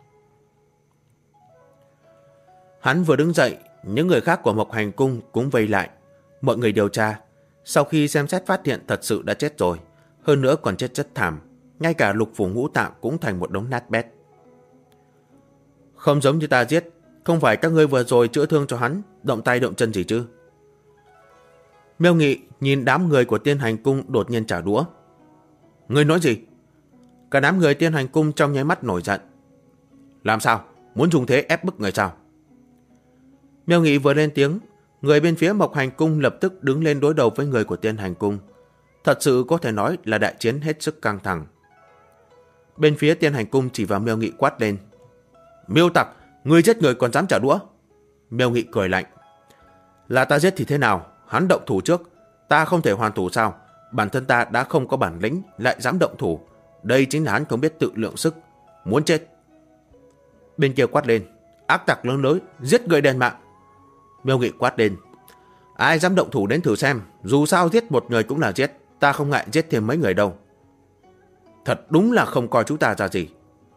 Speaker 1: Hắn vừa đứng dậy, những người khác của Mộc Hành Cung cũng vây lại. Mọi người điều tra, sau khi xem xét phát hiện thật sự đã chết rồi, hơn nữa còn chết rất thảm, ngay cả lục phủ ngũ tạng cũng thành một đống nát bét. Không giống như ta giết, không phải các ngươi vừa rồi chữa thương cho hắn, động tay động chân gì chứ? Miêu Nghị nhìn đám người của Tiên Hành Cung đột nhiên trả đũa. Ngươi nói gì? Cả đám người Tiên Hành Cung trong nháy mắt nổi giận. Làm sao? Muốn dùng thế ép bức người sao? Miêu Nghị vừa lên tiếng, người bên phía Mộc Hành Cung lập tức đứng lên đối đầu với người của Tiên Hành Cung. Thật sự có thể nói là đại chiến hết sức căng thẳng. Bên phía Tiên Hành Cung chỉ vào Miêu Nghị quát lên. Miêu tặc, ngươi giết người còn dám trả đũa? Miêu Nghị cười lạnh. Là ta giết thì thế nào? Hắn động thủ trước, ta không thể hoàn thủ sao? Bản thân ta đã không có bản lĩnh, lại dám động thủ. Đây chính là hắn không biết tự lượng sức, muốn chết. Bên kia quát lên. Ác tặc lớn lối, giết người đền mạng. Miêu Nghị quát lên. Ai dám động thủ đến thử xem, dù sao giết một người cũng là giết, ta không ngại giết thêm mấy người đâu. Thật đúng là không coi chúng ta ra gì.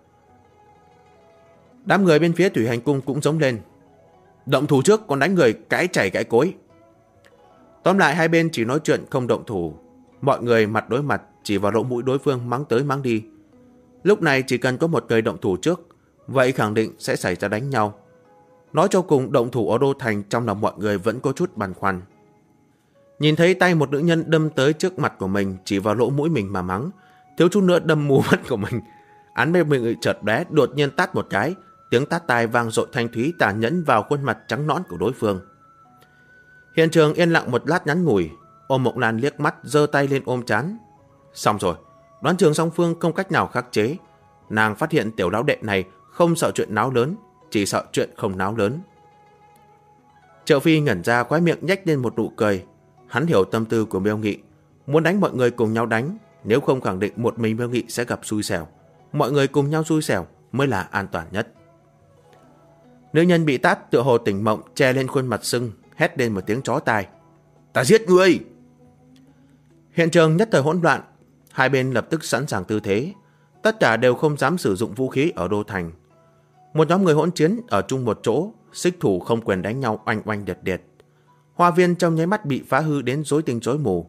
Speaker 1: Đám người bên phía Thủy Hành Cung cũng giống lên. Động thủ trước còn đánh người cãi chảy cãi cối. Tóm lại hai bên chỉ nói chuyện không động thủ. Mọi người mặt đối mặt chỉ vào lỗ mũi đối phương mắng tới mắng đi. Lúc này chỉ cần có một người động thủ trước, vậy khẳng định sẽ xảy ra đánh nhau. Nói cho cùng động thủ ở Đô Thành trong lòng mọi người vẫn có chút băn khoăn. Nhìn thấy tay một nữ nhân đâm tới trước mặt của mình, chỉ vào lỗ mũi mình mà mắng, thiếu chút nữa đâm mù mắt của mình. Án bên mình chợt bé đột nhiên tát một cái, tiếng tát tai vang dội thanh thúy tàn nhẫn vào khuôn mặt trắng nõn của đối phương. Hiện trường yên lặng một lát ngắn ngủi. Ôm Mộng Lan liếc mắt giơ tay lên ôm trán. Xong rồi, đoán chừng song phương không cách nào khắc chế. Nàng phát hiện tiểu lão đệ này không sợ chuyện náo lớn, chỉ sợ chuyện không náo lớn. Triệu Phi ngẩn ra, khóe miệng nhếch lên một nụ cười. Hắn hiểu tâm tư của Miêu Nghị, muốn đánh mọi người cùng nhau đánh, nếu không khẳng định một mình Miêu Nghị sẽ gặp xui xẻo. Mọi người cùng nhau xui xẻo mới là an toàn nhất. Nữ nhân bị tát tựa hồ tỉnh mộng, che lên khuôn mặt sưng, hét lên một tiếng chó tai. Ta giết ngươi! Hiện trường nhất thời hỗn loạn, hai bên lập tức sẵn sàng tư thế. Tất cả đều không dám sử dụng vũ khí ở Đô Thành. Một nhóm người hỗn chiến ở chung một chỗ, xích thủ không quyền đánh nhau oanh oanh điệt điệt. Hoa viên trong nháy mắt bị phá hư đến rối tinh rối mù.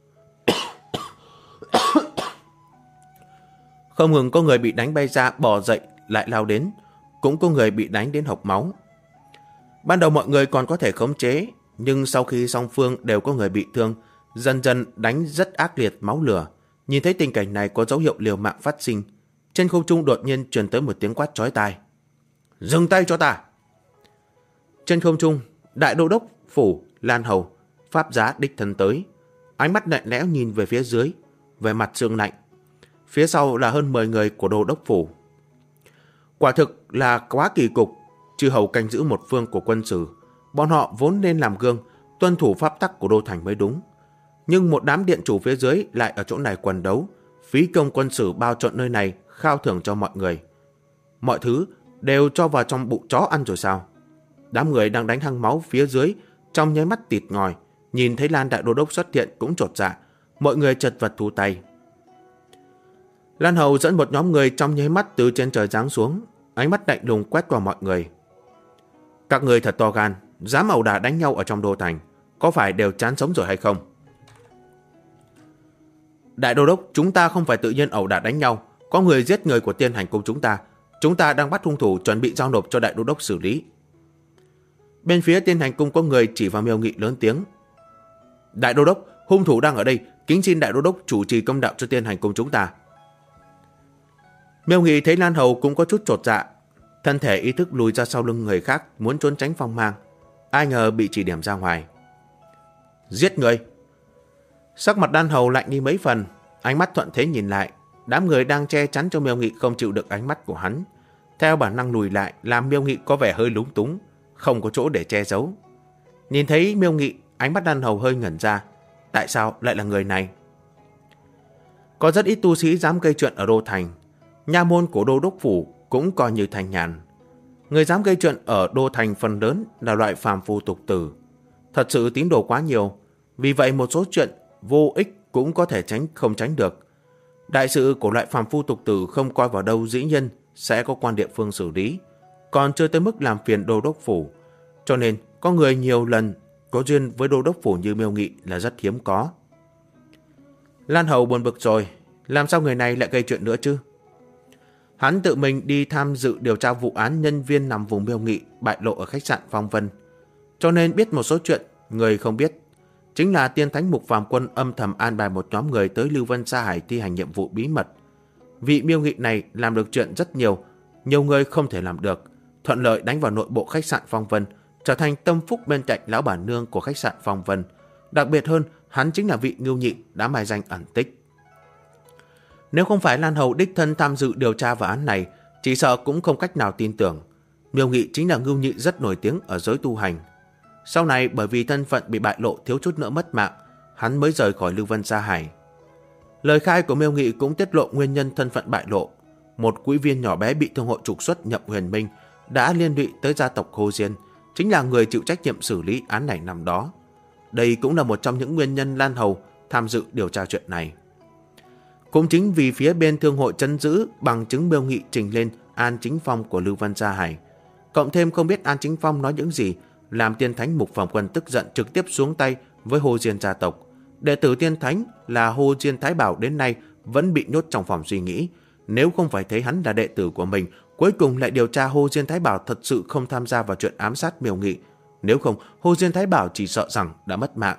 Speaker 1: Không ngừng có người bị đánh bay ra bò dậy lại lao đến, cũng có người bị đánh đến hộc máu. Ban đầu mọi người còn có thể khống chế, nhưng sau khi song phương đều có người bị thương, dần dần đánh rất ác liệt máu lửa. Nhìn thấy tình cảnh này có dấu hiệu liều mạng phát sinh, trên không trung đột nhiên truyền tới một tiếng quát chói tai. Dừng tay cho ta! Trên không trung, đại đô đốc phủ Lan Hầu pháp giá đích thân tới, ánh mắt lạnh lẽo nhìn về phía dưới, về mặt sương lạnh. Phía sau là hơn 10 người của đô đốc phủ. Quả thực là quá kỳ cục. Chư hầu canh giữ một phương của quân sử, bọn họ vốn nên làm gương, tuân thủ pháp tắc của đô thành mới đúng. Nhưng một đám điện chủ phía dưới lại ở chỗ này quần đấu, phí công quân sử bao trọn nơi này, khao thưởng cho mọi người. Mọi thứ đều cho vào trong bụng chó ăn rồi sao? Đám người đang đánh hăng máu phía dưới, trong nháy mắt tịt ngòi, nhìn thấy Lan đại đô đốc xuất hiện cũng chột dạ, mọi người chật vật thu tay. Lan Hầu dẫn một nhóm người trong nháy mắt từ trên trời giáng xuống, ánh mắt lạnh lùng quét qua mọi người. Các người thật to gan, dám ẩu đả đánh nhau ở trong đô thành, có phải đều chán sống rồi hay không? Đại đô đốc, chúng ta không phải tự nhiên ẩu đả đánh nhau, có người giết người của Tiên Hành Cung chúng ta đang bắt hung thủ chuẩn bị giao nộp cho đại đô đốc xử lý. Bên phía Tiên Hành Cung có người chỉ vào Miêu Nghị lớn tiếng. Đại đô đốc, hung thủ đang ở đây, kính xin đại đô đốc chủ trì công đạo cho Tiên Hành Cung chúng ta. Miêu Nghị thấy Lan Hầu cũng có chút chột dạ, thân thể ý thức lùi ra sau lưng người khác, muốn trốn tránh phong mang. Ai ngờ bị chỉ điểm ra ngoài. Giết người! Sắc mặt Lan Hầu lạnh đi mấy phần, ánh mắt thuận thế nhìn lại. Đám người đang che chắn cho Miêu Nghị không chịu được ánh mắt của hắn, theo bản năng lùi lại, làm Miêu Nghị có vẻ hơi lúng túng, không có chỗ để che giấu. Nhìn thấy Miêu Nghị, ánh mắt Lan Hầu hơi ngẩn ra. Tại sao lại là người này? Có rất ít tu sĩ dám gây chuyện ở đô thành. Nha môn của đô đốc phủ cũng coi như thành nhàn. Người dám gây chuyện ở đô thành phần lớn là loại phàm phu tục tử. Thật sự tín đồ quá nhiều, vì vậy một số chuyện vô ích cũng có thể không tránh được. Đại sự của loại phàm phu tục tử không coi vào đâu, dĩ nhiên sẽ có quan địa phương xử lý, còn chưa tới mức làm phiền đô đốc phủ. Cho nên có người nhiều lần có duyên với đô đốc phủ như Miêu Nghị là rất hiếm có. Lan Hầu buồn bực rồi, làm sao người này lại gây chuyện nữa chứ? Hắn tự mình đi tham dự điều tra vụ án nhân viên nằm vùng Miêu Nghị bại lộ ở khách sạn Phong Vân, cho nên biết một số chuyện người không biết. Chính là Tiên Thánh Mục Phàm Quân âm thầm an bài một nhóm người tới Lưu Vân Sa Hải thi hành nhiệm vụ bí mật. Vị Miêu Nghị này làm được chuyện rất nhiều người không thể làm được, thuận lợi đánh vào nội bộ khách sạn Phong Vân, trở thành tâm phúc bên cạnh lão bản nương của khách sạn Phong Vân. Đặc biệt hơn, hắn chính là vị Ngưu Nhị đã mai danh ẩn tích. Nếu không phải Lan Hầu đích thân tham dự điều tra vụ án này, chỉ sợ cũng không cách nào tin tưởng. Miêu Nghị chính là Ngưu Nhị rất nổi tiếng ở giới tu hành. Sau này bởi vì thân phận bị bại lộ thiếu chút nữa mất mạng, hắn mới rời khỏi Lưu Vân Sa Hải. Lời khai của Miêu Nghị cũng tiết lộ nguyên nhân thân phận bại lộ. Một quỹ viên nhỏ bé bị thương hội trục xuất Nhậm Huyền Minh đã liên lụy tới gia tộc Hồ Diên, chính là người chịu trách nhiệm xử lý án này năm đó. Đây cũng là một trong những nguyên nhân Lan Hầu tham dự điều tra chuyện này. Cũng chính vì phía bên thương hội trấn giữ bằng chứng Miêu Nghị trình lên An Chính Phong của Lưu Vân Sa Hải, cộng thêm không biết An Chính Phong nói những gì, làm Tiên Thánh Mục Phàm Quân tức giận trực tiếp xuống tay với Hồ Diên gia tộc. Đệ tử Tiên Thánh là Hồ Diên Thái Bảo đến nay vẫn bị nhốt trong phòng suy nghĩ. Nếu không phải thấy hắn là đệ tử của mình, cuối cùng lại điều tra Hồ Diên Thái Bảo thật sự không tham gia vào chuyện ám sát Miêu Nghị. Nếu không, Hồ Diên Thái Bảo chỉ sợ rằng đã mất mạng.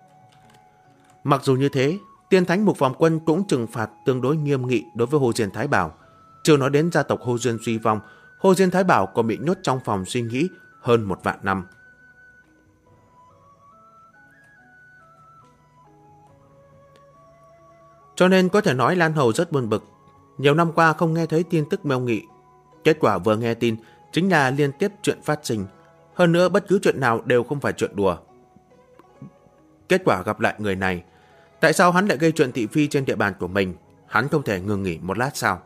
Speaker 1: Mặc dù như thế, Tiên Thánh Mục Phàm Quân cũng trừng phạt tương đối nghiêm nghị đối với Hồ Diên Thái Bảo. Chưa nói đến gia tộc Hồ Diên suy vong, Hồ Diên Thái Bảo còn bị nhốt trong phòng suy nghĩ hơn 1 vạn năm. Cho nên có thể nói Lan Hầu rất buồn bực. Nhiều năm qua không nghe thấy tin tức Miêu Nghị. Kết quả vừa nghe tin chính là liên tiếp chuyện phát sinh. Hơn nữa bất cứ chuyện nào đều không phải chuyện đùa. Kết quả gặp lại người này. Tại sao hắn lại gây chuyện thị phi trên địa bàn của mình? Hắn không thể ngừng nghỉ một lát sao?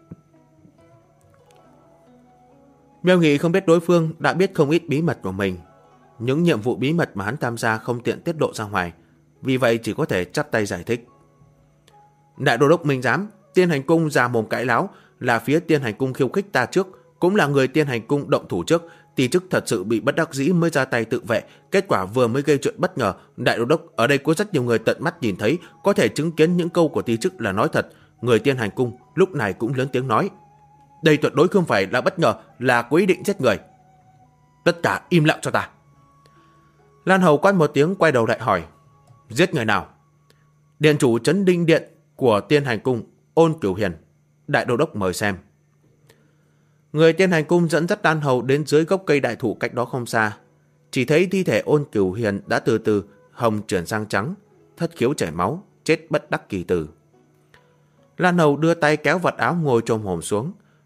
Speaker 1: Miêu Nghị không biết đối phương đã biết không ít bí mật của mình. Những nhiệm vụ bí mật mà hắn tham gia không tiện tiết lộ ra ngoài, vì vậy chỉ có thể chắp tay giải thích. Đại đô đốc Minh Giám, Tiên Hành Cung ra mồm cãi láo, là phía Tiên Hành Cung khiêu khích ta trước, cũng là người Tiên Hành Cung động thủ trước, tỷ chức thật sự bị bất đắc dĩ mới ra tay tự vệ, kết quả vừa mới gây chuyện bất ngờ. Đại đô đốc, ở đây có rất nhiều người tận mắt nhìn thấy, có thể chứng kiến những câu của tỷ chức là nói thật. Người Tiên Hành Cung lúc này cũng lớn tiếng nói, đây tuyệt đối không phải là bất ngờ, là có ý định giết người. Tất cả im lặng cho ta. Lan Hầu quát một tiếng, quay đầu lại hỏi, giết người nào? Điện chủ Trấn Đinh Điện của Tiên Hành Cung, Ôn Cửu Hiền. Đại đô đốc mời xem. Người Tiên Hành Cung dẫn dắt Lan Hầu đến dưới gốc cây đại thụ cách đó không xa. Chỉ thấy thi thể Ôn Cửu Hiền đã từ từ hồng chuyển sang trắng, thất khiếu chảy máu, chết bất đắc kỳ tử. Lan Hầu đưa tay kéo vật áo ngồi chồm hổm xuống,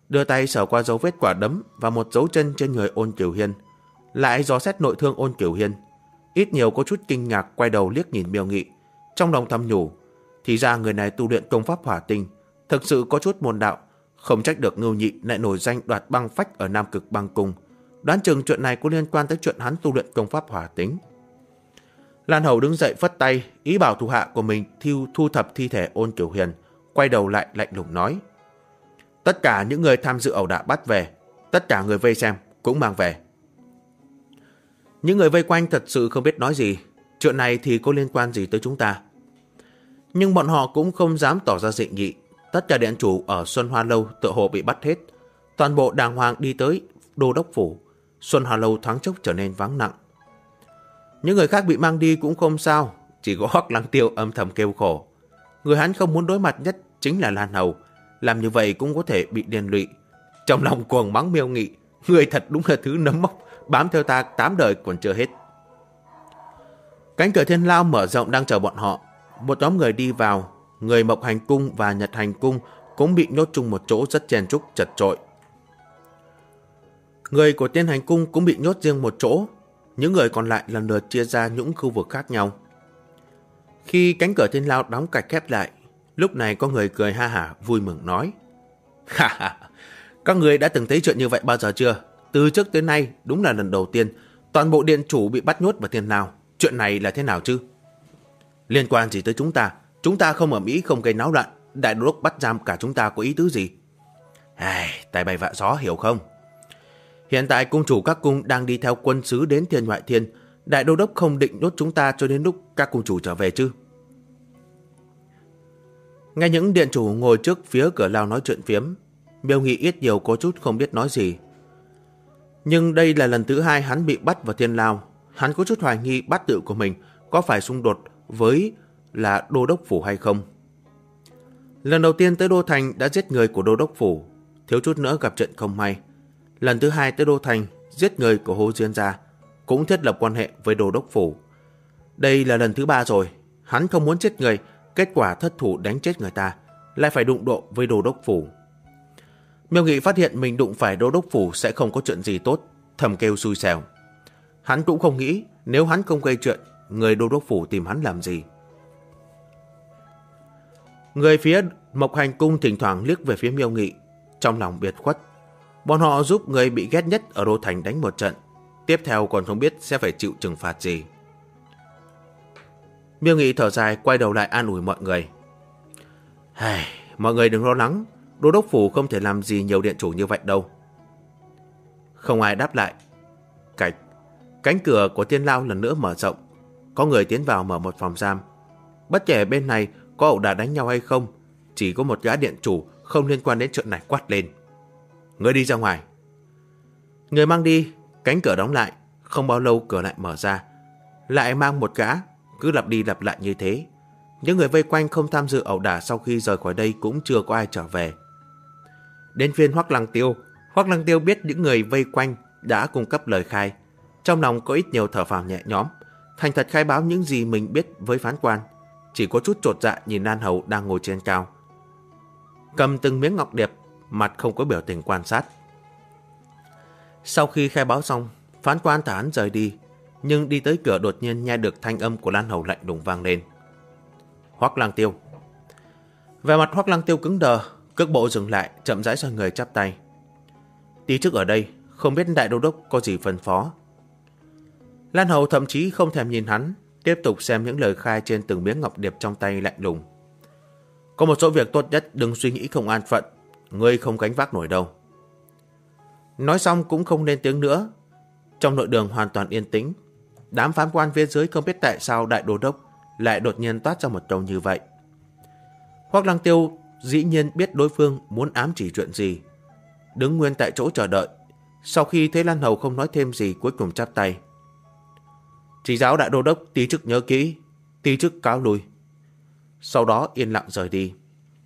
Speaker 1: đưa tay sờ qua dấu vết quả đấm và một dấu chân trên người Ôn Cửu Hiên, lại dò xét nội thương Ôn Cửu Hiên. Ít nhiều có chút kinh ngạc, quay đầu liếc nhìn Miêu Nghị, trong lòng thầm nhủ, thì ra người này tu luyện công pháp hỏa tinh, thực sự có chút môn đạo, không trách được Ngưu Nhị lại nổi danh đoạt băng phách ở Nam Cực Băng Cung. Đoán chừng chuyện này có liên quan tới chuyện hắn tu luyện công pháp hỏa tính. Lan Hầu đứng dậy phất tay, ý bảo thủ hạ của mình thu thập thi thể Ôn Cửu Hiên, quay đầu lại lạnh lùng nói: tất cả những người tham dự ẩu đả bắt về, tất cả người vây xem cũng mang về. Những người vây quanh thật sự không biết nói gì, chuyện này thì có liên quan gì tới chúng ta. Nhưng bọn họ cũng không dám tỏ ra dị nghị. Tất cả điện chủ ở Xuân Hoa Lâu tựa hồ bị bắt hết, toàn bộ đàng hoàng đi tới đô đốc phủ. Xuân Hoa Lâu thoáng chốc trở nên vắng lặng. Những người khác bị mang đi cũng không sao, chỉ có Hoắc Lăng Tiêu âm thầm kêu khổ. Người hắn không muốn đối mặt nhất chính là Lan Hầu, làm như vậy cũng có thể bị liên lụy. Trong lòng cuồng mắng Miêu Nghị, người thật đúng là thứ nấm mốc, bám theo ta 8 đời còn chưa hết. Cánh cửa Thiên Lao mở rộng đang chờ bọn họ. Một nhóm người đi vào, người Mộc Hành Cung và Nhật Hành Cung cũng bị nhốt chung một chỗ rất chen chúc chật chội. Người của Tiên Hành Cung cũng bị nhốt riêng một chỗ, những người còn lại lần lượt chia ra những khu vực khác nhau. Khi cánh cửa Thiên Lao đóng cạch khép lại, lúc này có người cười ha hả vui mừng nói: ha ha, các người đã từng thấy chuyện như vậy bao giờ chưa? Từ trước tới nay đúng là lần đầu tiên toàn bộ điện chủ bị bắt nhốt vào Thiên Lao. Chuyện này là thế nào chứ? Liên quan gì tới chúng ta? Chúng ta không ở Mỹ, không gây náo loạn. Đại đô đốc bắt giam cả chúng ta có ý tứ gì? Tai bay vạ gió, hiểu không? Hiện tại cung chủ các cung đang đi theo quân sứ đến Thiên Ngoại Thiên. Đại đô đốc không định nhốt chúng ta cho đến lúc các cung chủ trở về chứ? Nghe những điện chủ ngồi trước phía cửa lao nói chuyện phiếm, Miêu Nghị ít nhiều có chút không biết nói gì. Nhưng đây là lần thứ hai hắn bị bắt vào Thiên Lao. Hắn có chút hoài nghi bát tự của mình có phải xung đột với là đô đốc phủ hay không. Lần đầu tiên tới Đô Thành đã giết người của đô đốc phủ, thiếu chút nữa gặp chuyện không may. Lần thứ hai tới Đô Thành giết người của Hồ Diên gia, cũng thiết lập quan hệ với đô đốc phủ. Đây là lần thứ 3 rồi. Hắn không muốn giết người, kết quả thất thủ đánh chết người ta, lại phải đụng độ với đô đốc phủ. Miêu Nghị phát hiện mình đụng phải đô đốc phủ sẽ không có chuyện gì tốt, thầm kêu xui xẻo. Hắn cũng không nghĩ nếu hắn không gây chuyện, người đô đốc phủ tìm hắn làm gì. Người phía Mộc Hành Cung thỉnh thoảng liếc về phía Miêu Nghị, trong lòng biệt khuất. Bọn họ giúp người bị ghét nhất ở Đô Thành đánh một trận, tiếp theo còn không biết sẽ phải chịu trừng phạt gì. Miêu Nghị thở dài, quay đầu lại an ủi mọi người. Mọi người đừng lo lắng, đô đốc phủ không thể làm gì nhiều điện chủ như vậy đâu. Không ai đáp lại. Cánh cửa của Thiên Lao lần nữa mở rộng, có người tiến vào mở một phòng giam. Bất kể bên này có ẩu đả đánh nhau hay không, chỉ có một gã điện chủ không liên quan đến chuyện này quát lên: người đi ra ngoài. Người mang đi, cánh cửa đóng lại. Không bao lâu cửa lại mở ra, lại mang một gã. Cứ lặp đi lặp lại như thế. Những người vây quanh không tham dự ẩu đả sau khi rời khỏi đây cũng chưa có ai trở về. Đến phiên Hoắc Lăng Tiêu. Hoắc Lăng Tiêu biết những người vây quanh đã cung cấp lời khai, trong lòng có ít nhiều thở phào nhẹ nhõm, thành thật khai báo những gì mình biết với phán quan. Chỉ có chút chột dạ nhìn Lan Hầu đang ngồi trên cao, cầm từng miếng ngọc điệp, mặt không có biểu tình quan sát. Sau khi khai báo xong, phán quan thả hắn rời đi, nhưng đi tới cửa đột nhiên nghe được thanh âm của Lan Hầu lạnh lùng vang lên: Hoắc Lăng Tiêu. Vẻ mặt Hoắc Lăng Tiêu cứng đờ, cước bộ dừng lại, chậm rãi xoay người chắp tay: tí trước ở đây, không biết đại đô đốc có gì phân phó. Lan Hầu thậm chí không thèm nhìn hắn, tiếp tục xem những lời khai trên từng miếng ngọc điệp trong tay lạnh lùng: có một số việc tốt nhất đừng suy nghĩ không an phận, ngươi không gánh vác nổi đâu. Nói xong cũng không lên tiếng nữa. Trong nội đường hoàn toàn yên tĩnh. Đám phán quan phía dưới không biết tại sao đại đô đốc lại đột nhiên toát ra một câu như vậy. Hoắc Lăng Tiêu dĩ nhiên biết đối phương muốn ám chỉ chuyện gì, đứng nguyên tại chỗ chờ đợi. Sau khi thấy Lan Hầu không nói thêm gì, cuối cùng chắp tay: chỉ giáo đại đô đốc tí chức nhớ kỹ, tí chức cáo lui. Sau đó yên lặng rời đi.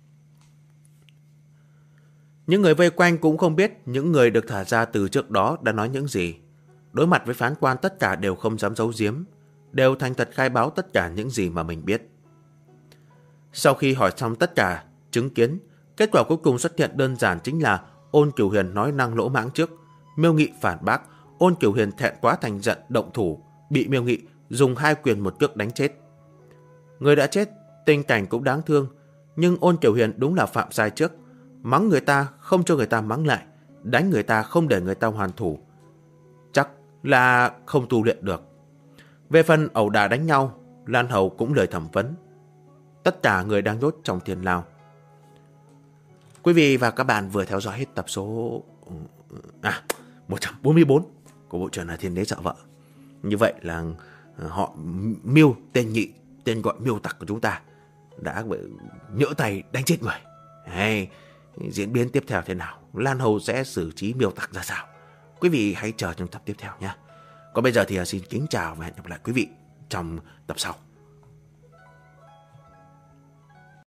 Speaker 1: Những người vây quanh cũng không biết những người được thả ra từ trước đó đã nói những gì. Đối mặt với phán quan, tất cả đều không dám giấu giếm, đều thành thật khai báo tất cả những gì mà mình biết. Sau khi hỏi xong tất cả chứng kiến, kết quả cuối cùng xuất hiện đơn giản chính là Ôn Cửu Huyền nói năng lỗ mãng trước. Miêu Nghị phản bác. Ôn Cửu Huyền thẹn quá thành giận động thủ, bị Miêu Nghị dùng 2 quyền 1 cước đánh chết. Người đã chết, tình cảnh cũng đáng thương, nhưng Ôn Cửu Huyền đúng là phạm sai trước. Mắng người ta không cho người ta mắng lại, đánh người ta không để người ta hoàn thủ. Chắc là không tu luyện được. Về phần ẩu đả đánh nhau, Lan Hầu cũng lời thẩm vấn tất cả người đang nhốt trong Thiên Lao. Quý vị và các bạn vừa theo dõi hết tập số 144 của bộ truyện là Thiên Đế Sợ Vợ. Như vậy là họ Miêu, tên Nhị, tên gọi Miêu Tặc của chúng ta, đã nhỡ tay đánh chết người. Hay diễn biến tiếp theo thế nào, Lan Hầu sẽ xử trí Miêu Tặc ra sao, quý vị hãy chờ trong tập tiếp theo nhé. Còn bây giờ thì xin kính chào và hẹn gặp lại quý vị trong tập sau.